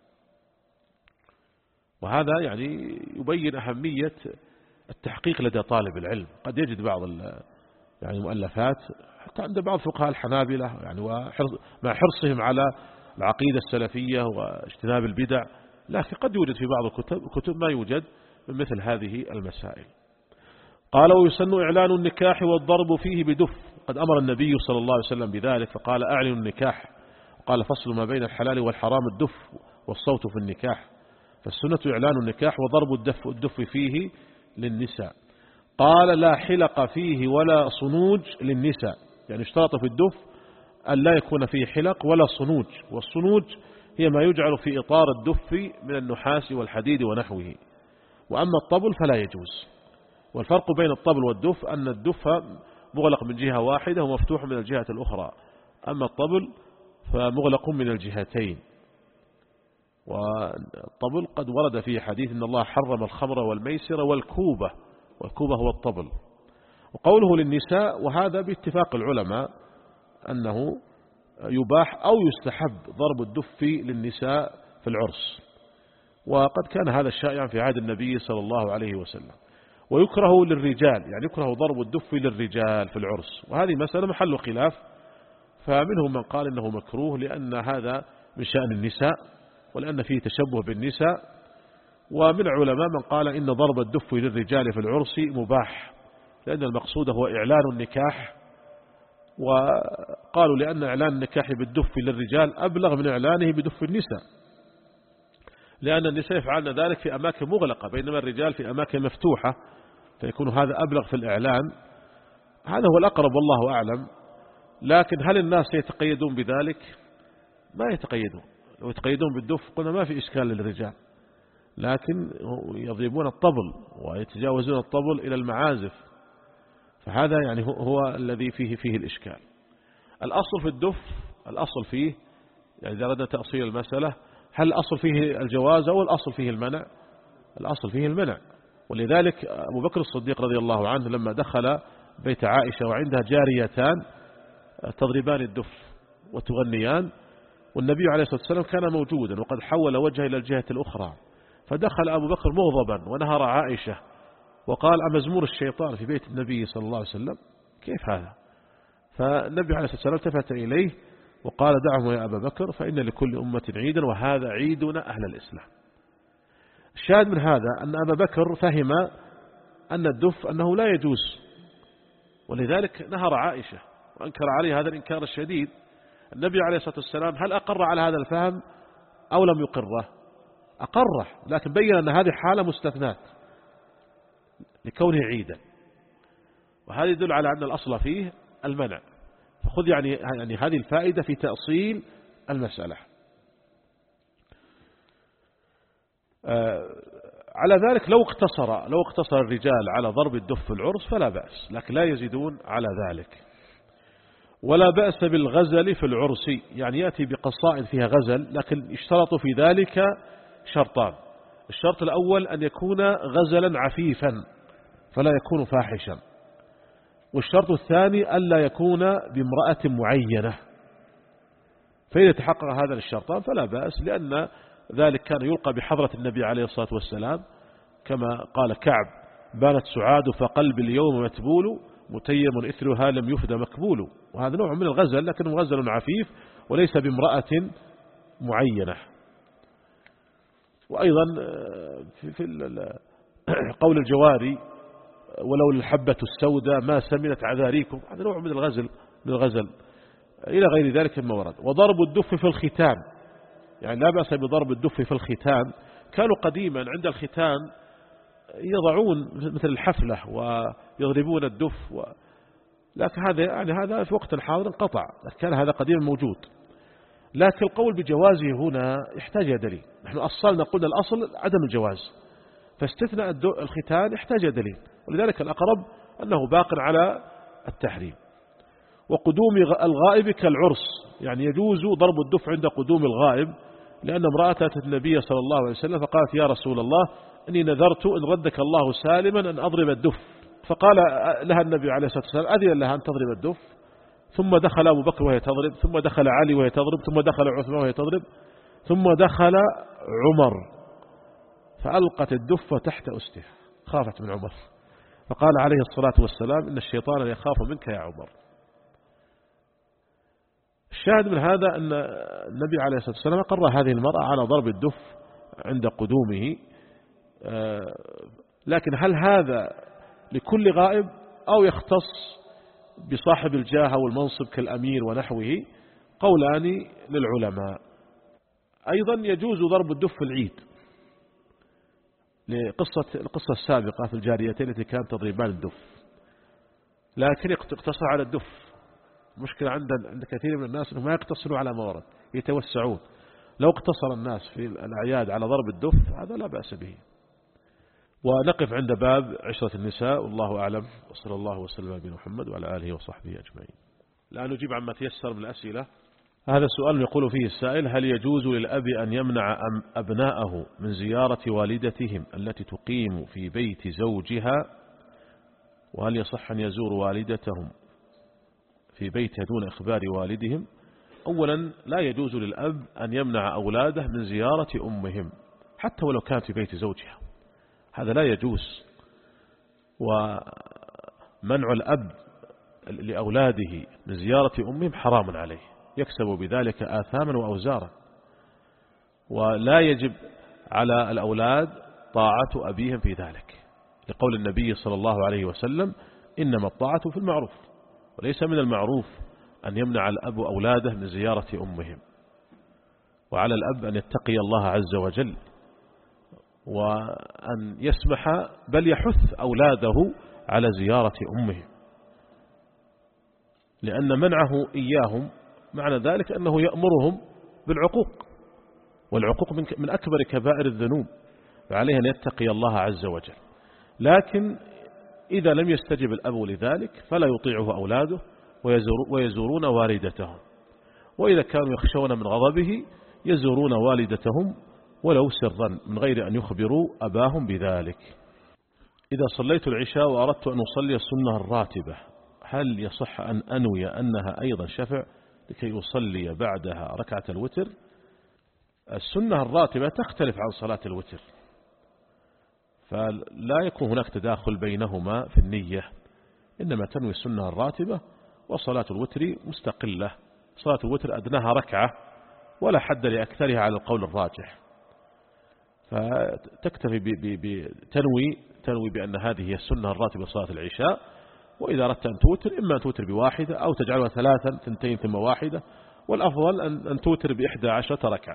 وهذا يعني يبين أهمية التحقيق لدى طالب العلم. قد يجد بعض يعني مؤلفات حتى عند بعض فقهاء الحنابلة يعني مع حرصهم على العقيدة السلفية واجتناب البدع، لكن قد يوجد في بعض الكتب كتب ما يوجد من مثل هذه المسائل. قال: ويسن إعلان النكاح والضرب فيه بدف. قد أمر النبي صلى الله عليه وسلم بذلك فقال: أعلنوا النكاح. قال: فصل ما بين الحلال والحرام الدف والصوت في النكاح. فالسنة إعلان النكاح وضرب الدف الدف فيه للنساء. قال: لا حلق فيه ولا صنوج للنساء، يعني اشترط في الدف أن لا يكون فيه حلق ولا صنوج. والصنوج هي ما يجعل في إطار الدف من النحاس والحديد ونحوه. وأما الطبل فلا يجوز. والفرق بين الطبل والدف أن الدف مغلق من جهة واحدة ومفتوح من الجهة الأخرى، أما الطبل فمغلق من الجهتين. والطبل قد ورد فيه حديث إن الله حرم الخمر والميسر والكوبة، والكوبة هو الطبل. وقوله للنساء، وهذا باتفاق العلماء أنه يباح أو يستحب ضرب الدف للنساء في العرس، وقد كان هذا الشائعا في عهد النبي صلى الله عليه وسلم. ويكره للرجال، يعني يكره ضرب الدف للرجال في العرس، وهذه مسألة محل خلاف. فمنهم من قال إنه مكروه لأن هذا من شأن النساء ولأن فيه تشبه بالنساء، ومن العلماء من قال إن ضرب الدف للرجال في العرس مباح لأن المقصود هو إعلان النكاح. وقالوا لأن إعلان النكاح بالدف للرجال أبلغ من إعلانه بدف النساء، لأن النساء يفعلن ذلك في أماكن مغلقة بينما الرجال في أماكن مفتوحة، فيكون هذا أبلغ في الإعلان. هذا هو الأقرب والله أعلم. لكن هل الناس يتقيدون بذلك؟ ما يتقيدون. لو يتقيدون بالدف قلنا ما في إشكال للرجال، لكن يضربون الطبل ويتجاوزون الطبل إلى المعازف، فهذا يعني هو الذي فيه فيه الإشكال. الأصل في الدف، الأصل فيه يعني إذا أردنا تأصيل المسألة، هل الأصل فيه الجواز أو الأصل فيه المنع؟ الأصل فيه المنع. ولذلك أبو بكر الصديق رضي الله عنه لما دخل بيت عائشة وعندها جاريتان تضربان الدف وتغنيان، والنبي عليه الصلاة والسلام كان موجودا وقد حول وجهه إلى الجهة الأخرى، فدخل أبو بكر مغضبا ونهر عائشة وقال: أمزمور الشيطان في بيت النبي صلى الله عليه وسلم؟ كيف هذا؟ فالنبي عليه الصلاة والسلام التفت إليه وقال: دعهم يا أبا بكر فإن لكل أمة عيدا وهذا عيدنا أهل الإسلام. الشاهد من هذا أن أبا بكر فهم أن الدف أنه لا يجوز، ولذلك نهر عائشة وأنكر عليه هذا الإنكار الشديد. النبي عليه الصلاة والسلام هل أقر على هذا الفهم أو لم يقره؟ أقره، لكن بين أن هذه حالة مستثنات لكونه عيدا، وهذا يدل على أن الأصل فيه المنع. فخذ يعني يعني هذه الفائدة في تأصيل المسألة. آه على ذلك لو اقتصر لو اقتصر الرجال على ضرب الدف في العرس فلا بأس، لكن لا يزيدون على ذلك. ولا بأس بالغزل في العرس، يعني يأتي بقصائد فيها غزل، لكن اشترطوا في ذلك شرطان. الشرط الأول أن يكون غزلا عفيفا فلا يكون فاحشا، والشرط الثاني ألا يكون بامرأة معينة. فإذا تحقق هذا الشرطان فلا بأس، لأن ذلك كان يلقى بحضرة النبي عليه الصلاة والسلام، كما قال كعب: بانت سعاد فقلب اليوم متبول متيم إثرها لم يفد مكبول. وهذا نوع من الغزل لكنه غزل عفيف وليس بامرأة معينة. وأيضا في قول الجواري: ولو الحبة السوداء ما سمنت عذاريكم، هذا نوع من الغزل من الغزل إلى غير ذلك مما ورد. وضرب الدف في الختان، يعني لا بأس بضرب الدف في الختان. كانوا قديما عند الختان يضعون مثل الحفلة ويضربون الدف و... لكن هذا يعني هذا في وقت حاضر انقطع، كان هذا قديما موجود. لكن القول بجوازه هنا يحتاج إلى دليل. نحن أصلنا قلنا الأصل عدم الجواز، فاستثناء الختان يحتاج إلى دليل، ولذلك الأقرب أنه باق على التحريم. وقدوم الغائب كالعرس، يعني يجوز ضرب الدف عند قدوم الغائب، لأن امرأة أتت النبي صلى الله عليه وسلم فقالت يا رسول الله إني نذرت إن ردك الله سالما أن أضرب الدف، فقال لها النبي عليه الصلاة والسلام أذن لها أن تضرب الدف. ثم دخل أبو بكر وهي تضرب، ثم دخل علي وهي تضرب، ثم دخل عثمان وهي تضرب، ثم دخل عمر فألقت الدف تحت أسته، خافت من عمر، فقال عليه الصلاة والسلام إن الشيطان يخاف منك يا عمر. الشاهد من هذا أن النبي عليه الصلاة والسلام أقر هذه المرأة على ضرب الدف عند قدومه. لكن هل هذا لكل غائب أو يختص بصاحب الجاه والمنصب كالأمير ونحوه؟ قولان للعلماء. أيضا يجوز ضرب الدف في العيد، لقصة القصة السابقة في الجاريتين التي كانت تضربان الدف، لكن اقتصر على الدف. المشكلة عند عند كثير من الناس أنهم ما يقتصروا على ما ورد، يتوسعون. لو اقتصر الناس في الأعياد على ضرب الدف هذا لا بأس به. ونقف عند باب عشرة النساء، والله أعلم، وصلى الله وسلم على محمد وعلى آله وصحبه أجمعين. لا نجيب عما تيسر من الأسئلة. هذا السؤال يقول فيه السائل: هل يجوز للأب أن يمنع أبناءه من زيارة والدتهم التي تقيم في بيت زوجها؟ وهل يصح أن يزور والدتهم في بيتها دون إخبار والدهم؟ أولا، لا يجوز للأب أن يمنع أولاده من زيارة أمهم حتى ولو كانت في بيت زوجها، هذا لا يجوز. ومنع الأب لأولاده من زيارة أمهم حرام عليه، يكسب بذلك آثاما وأوزارا. ولا يجب على الأولاد طاعة أبيهم في ذلك، لقول النبي صلى الله عليه وسلم: إنما الطاعة في المعروف. وليس من المعروف أن يمنع الأب أولاده من زيارة أمهم. وعلى الأب أن يتقي الله عز وجل، وأن يسمح بل يحث أولاده على زيارة أمهم، لأن منعه إياهم معنى ذلك أنه يأمرهم بالعقوق، والعقوق من أكبر كبائر الذنوب، فعليه أن يتقي الله عز وجل. لكن إذا لم يستجب الأب لذلك فلا يطيعه أولاده ويزورون والدتهم، وإذا كانوا يخشون من غضبه يزورون والدتهم ولو سرا من غير أن يخبروا أباهم بذلك. إذا صليت العشاء وأردت أن أصلي السنة الراتبة، هل يصح أن أنوي أنها أيضا شفع لكي أصلي بعدها ركعة الوتر؟ السنة الراتبة تختلف عن صلاة الوتر، فلا يكون هناك تداخل بينهما في النية، إنما تنوي السنة الراتبة وصلاة الوتر مستقلة. صلاة الوتر أدناها ركعة ولا حد لأكثرها على القول الراجح، فتكتفي بتنوي تنوي بأن هذه هي السنة الراتبة صلاة العشاء. وإذا أردت أن توتر إما أن توتر بواحدة أو تجعلها ثلاثا، ثنتين ثم واحدة، والأفضل أن توتر بإحدى عشرة ركعة.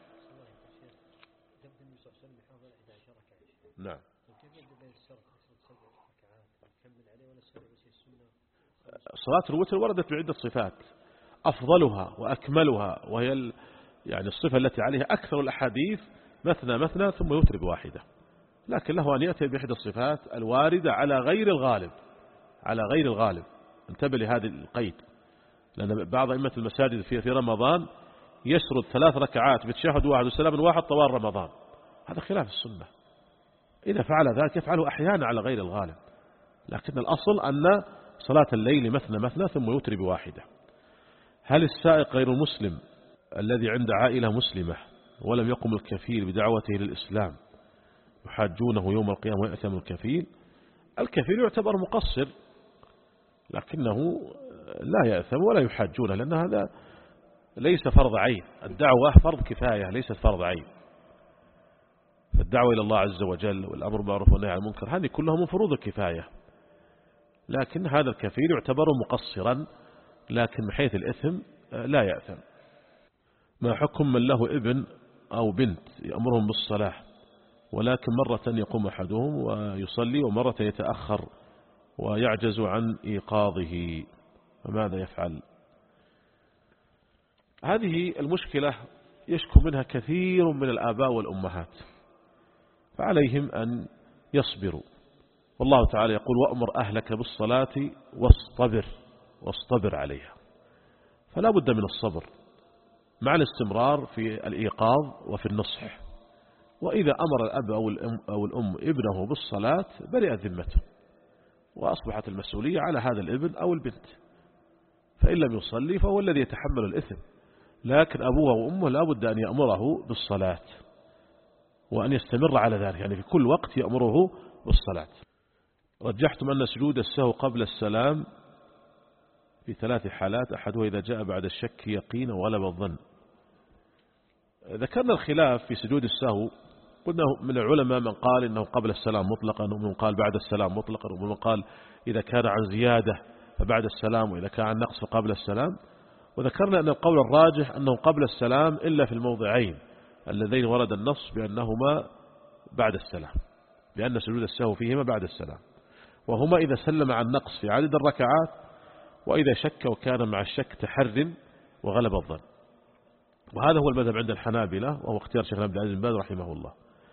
نعم. صلاة الوتر وردت بعدة صفات، أفضلها وأكملها وهي يعني الصفة التي عليها أكثر الأحاديث: مثنى مثنى ثم يوتر بواحدة. لكن له أن يأتي بإحدى الصفات الواردة على غير الغالب، على غير الغالب. انتبه لهذا القيد، لأن بعض أئمة المساجد في في رمضان يسرد ثلاث ركعات بتشهد واحد وسلام واحد طوال رمضان، هذا خلاف السنة. إذا فعل ذلك يفعله أحيانا على غير الغالب، لكن الأصل أن صلاة الليل مثنى مثنى ثم يوتر بواحدة. هل السائق غير المسلم الذي عند عائلة مسلمة ولم يقم الكفيل بدعوته للإسلام يحاجونه يوم القيامة ويأثم الكفيل؟ الكفيل يعتبر مقصر، لكنه لا يأثم ولا يحاجونه، لأن هذا ليس فرض عين، الدعوة فرض كفاية ليست فرض عين. فالدعوة إلى الله عز وجل والأمر بالمعروف والنهي عن المنكر هذه كلها من فروض الكفاية، لكن هذا الكفيل يعتبر مقصرا، لكن من حيث الإثم لا يأثم. ما حكم من له ابن أو بنت يأمرهم بالصلاة ولكن مرة يقوم أحدهم ويصلي ومرة يتأخر ويعجز عن إيقاظه، فماذا يفعل؟ هذه المشكلة يشكو منها كثير من الآباء والأمهات، فعليهم أن يصبروا. والله تعالى يقول وأمر أهلك بالصلاة واصطبر واصطبر عليها، فلا بد من الصبر مع الاستمرار في الإيقاظ وفي النصح. وإذا أمر الأب أو الأم, أو الأم ابنه بالصلاة برئت ذمته وأصبحت المسؤولية على هذا الابن أو البنت، فإن لم يصلي فهو الذي يتحمل الإثم، لكن أبوه وأمه لا بد أن يأمره بالصلاة وأن يستمر على ذلك، يعني في كل وقت يأمره بالصلاة. رجحتم أن سجود السهو قبل السلام في ثلاث حالات، أحدها إذا جاء بعد الشك يقين وغلب الظن. ذكرنا الخلاف في سجود السهو، قلنا من العلماء من قال إنه قبل السلام مطلقا، ومن قال بعد السلام مطلقا، ومن قال إذا كان عن زيادة فبعد السلام، وإذا كان عن نقص فقبل السلام. وذكرنا أن القول الراجح أنه قبل السلام إلا في الموضعين اللذين ورد النص بأنهما بعد السلام، لأن سجود السهو فيهما بعد السلام، وهما إذا سلم عن نقص في عدد الركعات، وإذا شك وكان مع الشك تحر وغلب الظن. وهذا هو المذهب عند الحنابلة، وهو اختيار شيخنا عبد العزيز بن باز رحمه الله.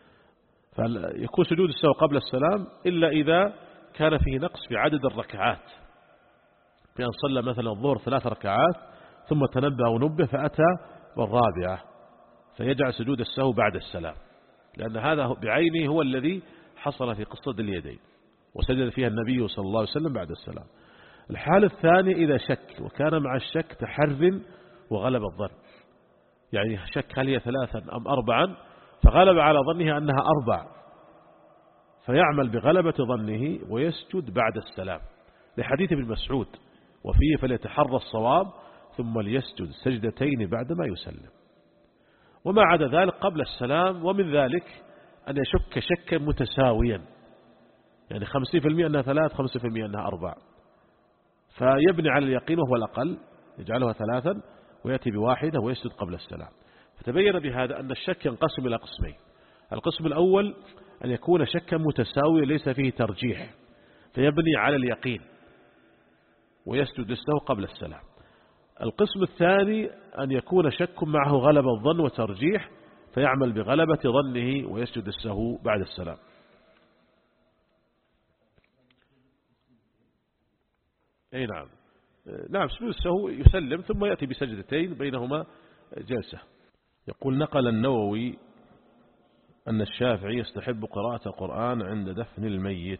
فيكون سجود السهو قبل السلام إلا إذا كان فيه نقص في عدد الركعات، بأن صلى مثلا الظهر ثلاث ركعات ثم تنبه ونبه فأتى بالرابعة، فيجعل سجود السهو بعد السلام، لأن هذا بعينه هو الذي حصل في قصة اليدين وسجد فيها النبي صلى الله عليه وسلم بعد السلام. الحالة الثانية إذا شك وكان مع الشك تحر وغلب الظن، يعني شك هل هي ثلاثا أم أربعا، فغلب على ظنه أنها أربع، فيعمل بغلبة ظنه ويسجد بعد السلام، لحديث ابن مسعود وفيه فليتحرى الصواب ثم ليسجد سجدتين بعدما يسلم. وما عدا ذلك قبل السلام، ومن ذلك أن يشك شكا متساويا، يعني خمسين في المئة أنها ثلاث، خمسين في المئة أنها أربع، فيبني على اليقين وهو الأقل يجعلها ثلاثا ويأتي بواحدة ويسجد قبل السلام. فتبين بهذا أن الشك ينقسم إلى قسمين. القسم الأول أن يكون شكا متساويا ليس فيه ترجيح، فيبني على اليقين ويسجد السهو قبل السلام. القسم الثاني أن يكون شك معه غلب الظن وترجيح، فيعمل بغلبة ظنه ويسجد السهو بعد السلام. أي نعم نعم سجود السهو يسلم ثم يأتي بسجدتين بينهما جلسة. يقول نقل النووي أن الشافعي يستحب قراءة القرآن عند دفن الميت.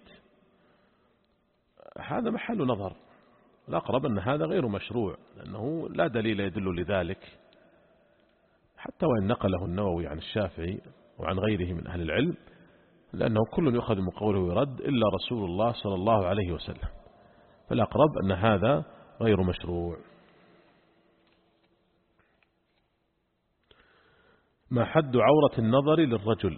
هذا محل نظر، الأقرب أن هذا غير مشروع، لأنه لا دليل يدل لذلك، حتى وإن نقله النووي عن الشافعي وعن غيره من أهل العلم، لأنه كل يؤخذ من قوله ويرد إلا رسول الله صلى الله عليه وسلم، فالأقرب أن هذا غير مشروع. ما حد عورة النظر للرجل؟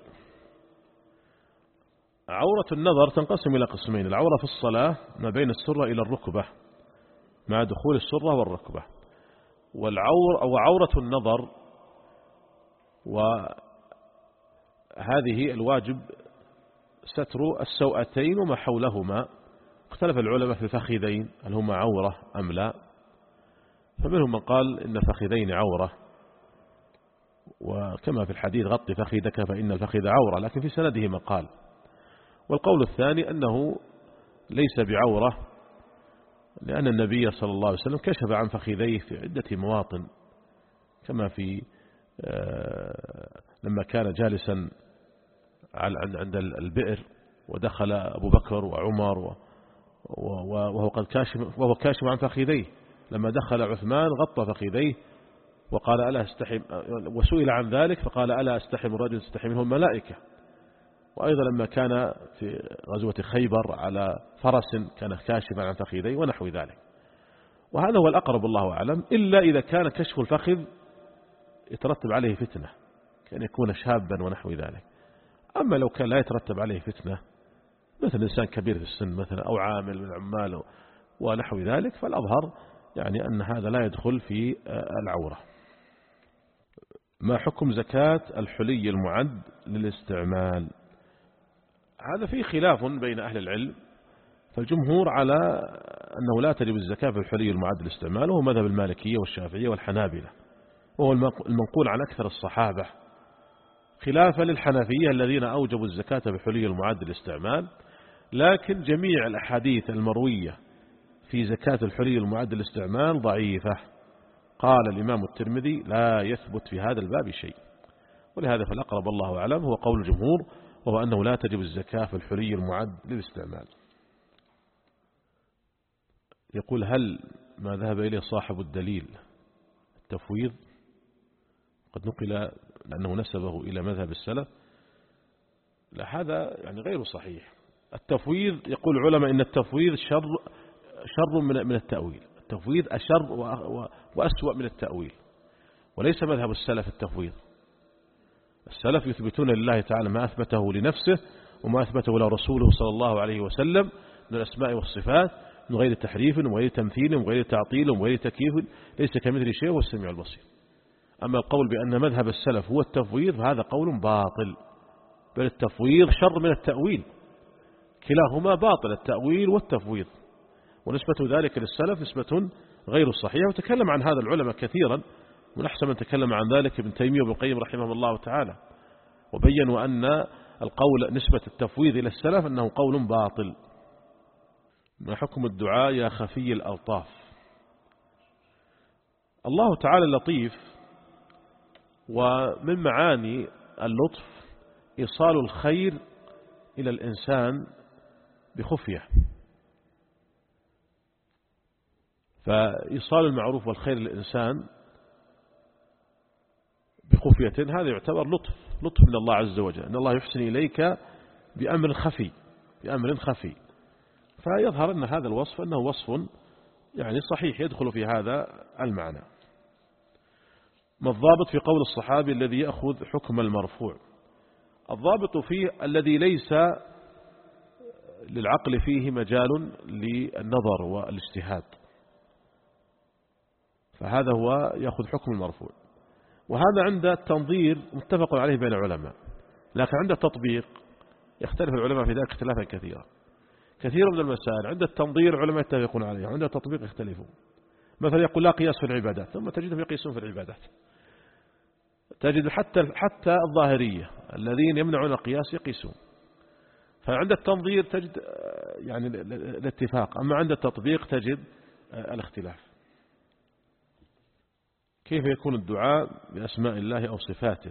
عورة النظر تنقسم إلى قسمين. العورة في الصلاة ما بين السرة إلى الركبة مع دخول السرة والركبة، والعور أو عورة النظر وهذه الواجب ستر السوأتين وما حولهما. اختلف العلماء في الفخذين هل هما عورة أم لا، فمنهم من قال إن الفخذين عورة، وكما في الحديث غطي فخذك فإن الفخذ عورة، لكن في سنده مقال. والقول الثاني أنه ليس بعورة، لأن النبي صلى الله عليه وسلم كشف عن فخذيه في عدة مواطن، كما في لما كان جالسا عند البئر ودخل أبو بكر وعمر وهو قد كاشف وهو كاشف عن فخذيه، لما دخل عثمان غطى فخذيه وقال ألا استحي، وسئل عن ذلك فقال ألا استحي من رجل استحي منه الملائكة. وأيضا لما كان في غزوة خيبر على فرس كان كاشفا عن فخذيه ونحو ذلك. وهذا هو الأقرب الله أعلم، إلا إذا كان كشف الفخذ يترتب عليه فتنة، كان يكون شابا ونحو ذلك. أما لو كان لا يترتب عليه فتنة، مثل إنسان كبير في السن مثلا أو عامل من عماله ونحو ذلك، فالأظهر يعني أن هذا لا يدخل في العورة. ما حكم زكاة الحلي المعد للاستعمال؟ هذا فيه خلاف بين أهل العلم، فالجمهور على أنه لا تجب الزكاة في الحلي المعد للاستعمال، وهو مذهب المالكية والشافعية والحنابلة، وهو المنقول عن أكثر الصحابة، خلافا للحنفية الذين أوجبوا الزكاة في الحلي المعد للاستعمال. لكن جميع الأحاديث المروية في زكاة الحلي المعد للاستعمال ضعيفة. قال الإمام الترمذي لا يثبت في هذا الباب شيء، ولهذا فالأقرب الله أعلم هو قول الجمهور، وهو أنه لا تجب الزكاة في الحلي المعد للاستعمال. يقول هل ما ذهب إليه صاحب الدليل التفويض؟ قد نقل لأنه نسبه إلى مذهب السلف. لا، هذا يعني غير صحيح. التفويض يقول العلماء إن التفويض شر شر من من التأويل. التفويض أشر وأسوأ من التأويل، وليس مذهب السلف التفويض. السلف يثبتون لله تعالى ما أثبته لنفسه وما أثبته له رسوله صلى الله عليه وسلم من الأسماء والصفات، من غير تحريف وغير تمثيل وغير تعطيل وغير تكييف، ليس كمثل شيء هو السميع البصير. أما القول بأن مذهب السلف هو التفويض فهذا قول باطل، بل التفويض شر من التأويل، كلاهما باطل، التأويل والتفويض، ونسبة ذلك للسلف نسبة غير صحيحة. وتكلم عن هذا العلماء كثيرا، من أحسن من تكلم عن ذلك ابن تيمية وابن القيم رحمه الله تعالى، وبينوا أن القول نسبة التفويض إلى السلف أنه قول باطل. ما حكم الدعاء يا خفي الألطاف؟ الله تعالى لطيف، ومن معاني اللطف إيصال الخير إلى الإنسان بخفية، فإيصال المعروف والخير للإنسان بخفية هذا يعتبر لطف لطف من الله عز وجل، أن الله يحسن إليك بأمر خفي بأمر خفي فيظهر أن هذا الوصف أنه وصف يعني صحيح يدخل في هذا المعنى. ما الضابط في قول الصحابي الذي يأخذ حكم المرفوع؟ الضابط فيه الذي ليس للعقل فيه مجال للنظر والاجتهاد، فهذا هو يأخذ حكم المرفوع. وهذا عند التنظير متفق عليه بين العلماء، لكن عند التطبيق يختلف العلماء في ذلك اختلافا كثيرا. كثير من المسائل عند التنظير العلماء يتفقون عليها، عند التطبيق يختلفون. مثلا يقول لا قياس في العبادات، ثم تجدهم يقيسون في العبادات. تجد حتى حتى الظاهرية الذين يمنعون القياس يقيسون. فعند التنظير تجد يعني الاتفاق، أما عند التطبيق تجد الاختلاف. كيف يكون الدعاء بأسماء الله أو صفاته؟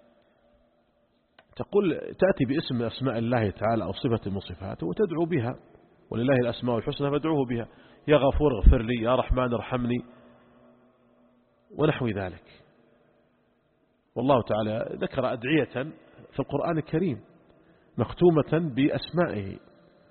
تقول تأتي باسم من أسماء الله تعالى أو صفة من صفاته وتدعو بها، ولله الأسماء الحسنى فادعوه بها، يا غفور اغفر لي، يا رحمن ارحمني، ونحو ذلك. والله تعالى ذكر أدعية في القرآن الكريم مختومة بأسمائه: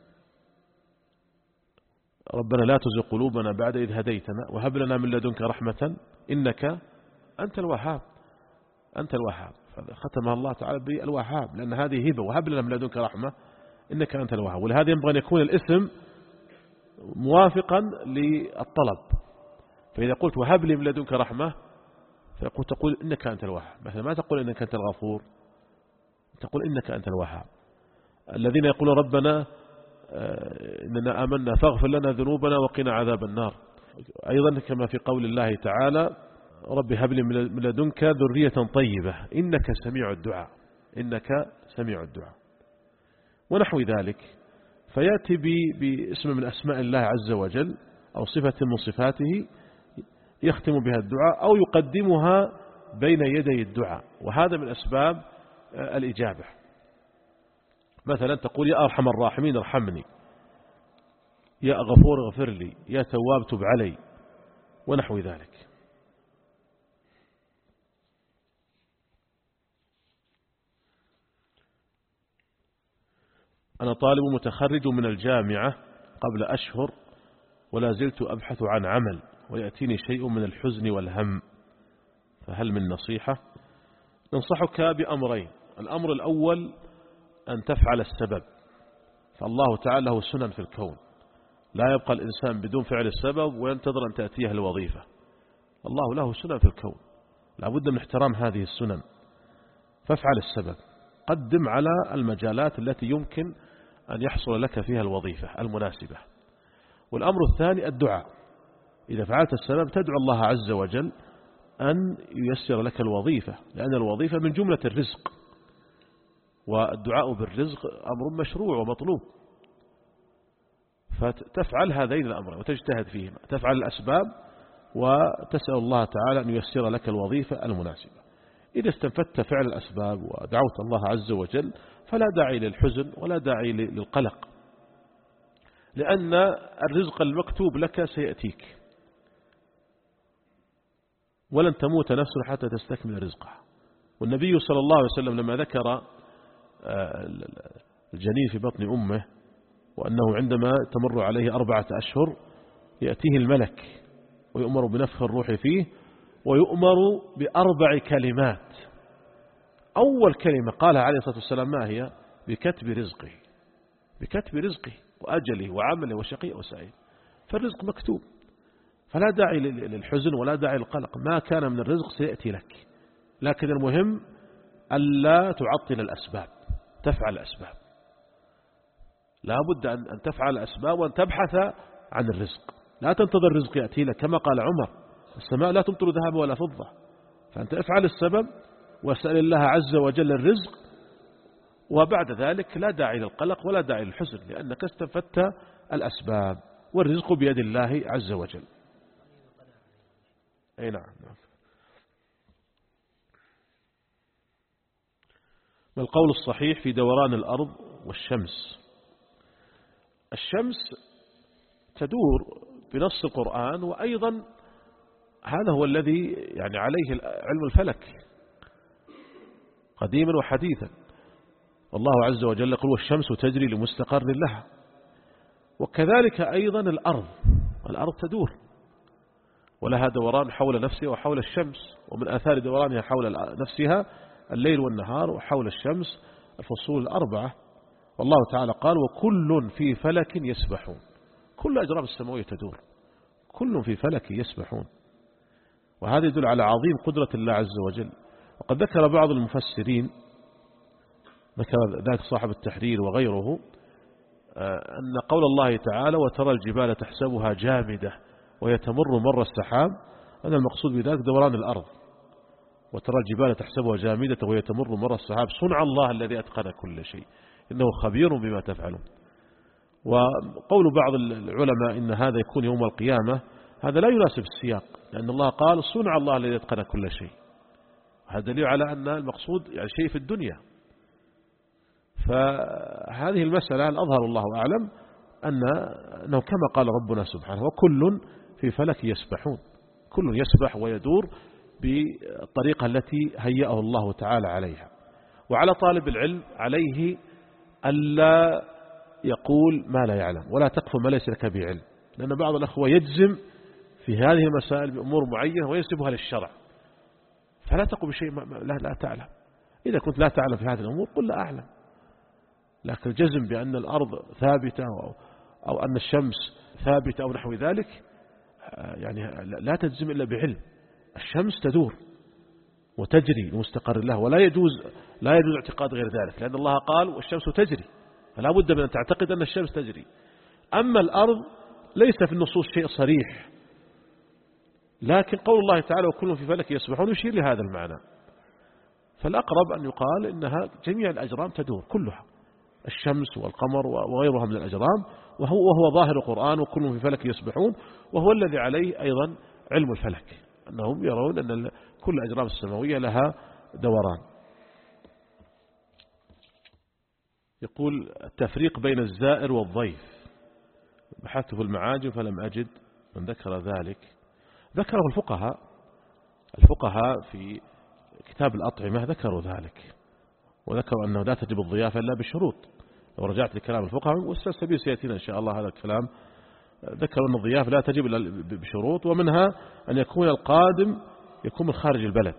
ربنا لا تزغ قلوبنا بعد إذ هديتنا وهب لنا من لدنك رحمة إنك أنت الوهاب. أنت الوهاب، ختمها الله تعالى بالوهاب، لأن هذه هبة، وهب لنا من لدنك رحمة إنك أنت الوهاب. ولهذا ينبغي أن يكون الاسم موافقا للطلب، فإذا قلت وهب لي من لدنك رحمة فيقول تقول إنك أنت الوهاب، مثلا ما تقول إنك أنت الغفور، تقول إنك أنت الوهاب. الذين يقولون ربنا إننا آمنا فاغفر لنا ذنوبنا وقنا عذاب النار، أيضا كما في قول الله تعالى رب هب لي من لدنك ذرية طيبة إنك سميع الدعاء، إنك سميع الدعاء، ونحو ذلك. فيأتي باسم من أسماء الله عز وجل أو صفة من صفاته يختم بها الدعاء أو يقدمها بين يدي الدعاء، وهذا من أسباب الإجابة. مثلا تقول يا أرحم الراحمين ارحمني، يا غفور اغفر لي، يا تواب تب علي، ونحو ذلك. أنا طالب متخرج من الجامعة قبل أشهر ولا زلت أبحث عن عمل ويأتيني شيء من الحزن والهم، فهل من نصيحة؟ ننصحك بأمرين. الأمر الأول أن تفعل السبب، فالله تعالى له سنن في الكون، لا يبقى الإنسان بدون فعل السبب وينتظر أن تأتيه الوظيفة. الله له سنن في الكون، لا بد من احترام هذه السنن. فافعل السبب، قدم على المجالات التي يمكن أن يحصل لك فيها الوظيفة المناسبة. والأمر الثاني الدعاء، إذا فعلت السبب تدعو الله عز وجل أن ييسر لك الوظيفة، لأن الوظيفة من جملة الرزق، والدعاء بالرزق أمر مشروع ومطلوب. فتفعل هذين الأمرين وتجتهد فيهما، تفعل الأسباب وتسأل الله تعالى أن ييسر لك الوظيفة المناسبة. إذا استنفدت فعل الأسباب ودعوت الله عز وجل فلا داعي للحزن ولا داعي للقلق، لأن الرزق المكتوب لك سيأتيك، ولن تموت نفس حتى تستكمل رزقها. والنبي صلى الله عليه وسلم لما ذكر الجنين في بطن أمه وأنه عندما تمر عليه أربعة أشهر يأتيه الملك ويؤمر بنفخ الروح فيه ويؤمر بأربع كلمات. أول كلمة قالها عليه الصلاة والسلام ما هي؟ بكتب رزقه، بكتب رزقه وأجله وعمله وشقي وسعيد. فالرزق مكتوب، فلا داعي للحزن ولا داعي للقلق، ما كان من الرزق سيأتي لك، لكن المهم ألا تعطل الأسباب، تفعل الأسباب. لا بد أن تفعل الأسباب وأن تبحث عن الرزق، لا تنتظر الرزق يأتي لك، كما قال عمر السماء لا تمطر ذهب ولا فضة. فأنت افعل السبب واسأل الله عز وجل الرزق، وبعد ذلك لا داعي للقلق ولا داعي للحزن، لأنك استنفدت الأسباب والرزق بيد الله عز وجل. أي نعم. ما القول الصحيح في دوران الأرض والشمس؟ الشمس تدور بنص القرآن، وأيضا هذا هو الذي يعني عليه علم الفلك قديما وحديثا. الله عز وجل يقول والشمس تجري لمستقر لها. وكذلك أيضا الأرض، الأرض تدور ولها دوران حول نفسها وحول الشمس، ومن آثار دورانها حول نفسها الليل والنهار، وحول الشمس الفصول الأربعة. والله تعالى قال وكل في فلك يسبحون، كل أجرام السماوية تدور، كل في فلك يسبحون. وهذا يدل على عظيم قدرة الله عز وجل. وقد ذكر بعض المفسرين، ذكر ذاك صاحب التحرير وغيره، أن قول الله تعالى وترى الجبال تحسبها جامدة وهي تمر مر السحاب، أن المقصود بذلك دوران الأرض. وترى الجبال تحسبها جامدة وهي تمر مر السحاب صنع الله الذي أتقن كل شيء إنه خبير بما تفعلون. وقول بعض العلماء إن هذا يكون يوم القيامة، هذا لا يناسب السياق، لأن الله قال صنع الله الذي أتقن كل شيء. هذا دليل على أن المقصود يعني شيء في الدنيا. فهذه المسألة الأظهر الله أعلم أن أنه كما قال ربنا سبحانه وكل في فلك يسبحون، كل يسبح ويدور بالطريقة التي هيأه الله تعالى عليها. وعلى طالب العلم عليه ألا يقول ما لا يعلم ولا تقف ما ليس لك بعلم، لأن بعض الأخوة يجزم في هذه المسائل بأمور معينة وينسبها للشرع، فلا تقل بشيء لا, لا تعلم. إذا كنت لا تعلم في هذه الأمور قل لا أعلم، لكن الجزم بأن الأرض ثابتة أو, أو أن الشمس ثابتة أو نحو ذلك يعني لا تجزم إلا بعلم. الشمس تدور وتجري لمستقر الله، ولا يجوز لا يجوز اعتقاد غير ذلك، لأن الله قال والشمس تجري، فلا بد من أن تعتقد أن الشمس تجري. أما الأرض ليس في النصوص شيء صريح، لكن قول الله تعالى وكل في فلك يسبحون يشير لهذا المعنى. فالأقرب أن يقال إنها جميع الأجرام تدور كلها، الشمس والقمر وغيرها من الأجرام، وهو, وهو ظاهر القرآن وكل في فلك يسبحون، وهو الذي عليه أيضا علم الفلك، أنهم يرون أن كل الأجرام السماوية لها دوران. يقول التفريق بين الزائر والضيف، بحثت في المعاجم فلم أجد من ذكر ذلك. ذكره الفقهاء الفقهاء في كتاب الأطعمة ذكروا ذلك، وذكروا أنه لا تجب الضيافة إلا بشروط. لو رجعت لكلام الفقهاء والسلسبيل سيأتينا إن شاء الله هذا الكلام، ذكروا أن الضيافة لا تجب إلا بشروط، ومنها أن يكون القادم يكون من خارج البلد،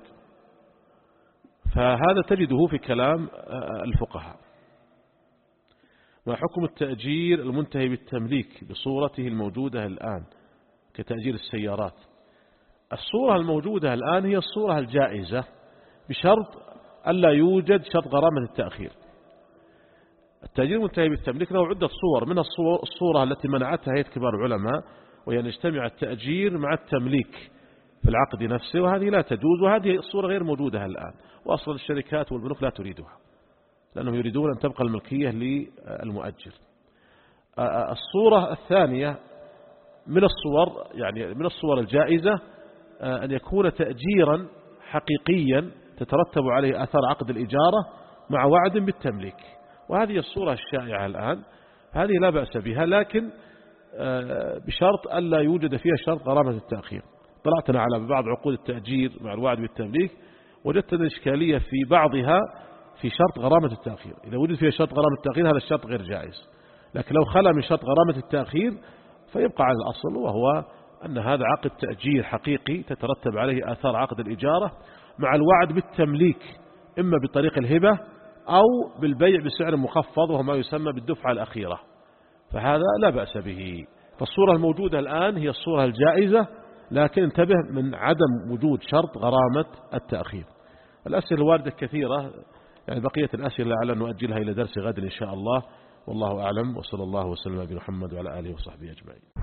فهذا تجده في كلام الفقهاء. ما حكم التأجير المنتهي بالتمليك بصورته الموجودة الآن كتأجير السيارات؟ الصورة الموجودة الآن هي الصورة الجائزة بشرط ألا يوجد شرط غرامة التأخير. التأجير المنتهي بالتمليك له عدة صور، من الصورة التي منعتها هيئة كبار العلماء، وهي أن يجتمع التأجير مع التمليك في العقد نفسه، وهذه لا تجوز، وهذه الصورة غير موجودة الآن، وأصلا الشركات والبنوك لا تريدها لأنهم يريدون أن تبقى الملكية للمؤجر. الصورة الثانية من الصور يعني من الصور الجائزة أن يكون تأجيرا حقيقيا تترتب عليه آثار عقد الإجارة مع وعد بالتمليك، وهذه الصورة الشائعة الآن، هذه لا بأس بها، لكن بشرط ألا يوجد فيها شرط غرامة التأخير. طلعتنا على بعض عقود التأجير مع الوعد بالتمليك، وجدت الإشكالية في بعضها في شرط غرامة التأخير. إذا وجد فيها شرط غرامة التأخير هذا الشرط غير جائز، لكن لو خلا من شرط غرامة التأخير فيبقى على الأصل، وهو أن هذا عقد تأجير حقيقي تترتب عليه آثار عقد الإجارة مع الوعد بالتمليك، إما بطريق الهبة أو بالبيع بسعر مخفض وهو ما يسمى بالدفعة الأخيرة، فهذا لا بأس به. فالصورة الموجودة الآن هي الصورة الجائزة، لكن انتبه من عدم وجود شرط غرامة التأخير. الأسئلة الواردة كثيرة، يعني بقية الأسئلة لعل نؤجلها إلى درس غد إن شاء الله، والله أعلم، وصلى الله وسلم على محمد وعلى آله وصحبه أجمعين.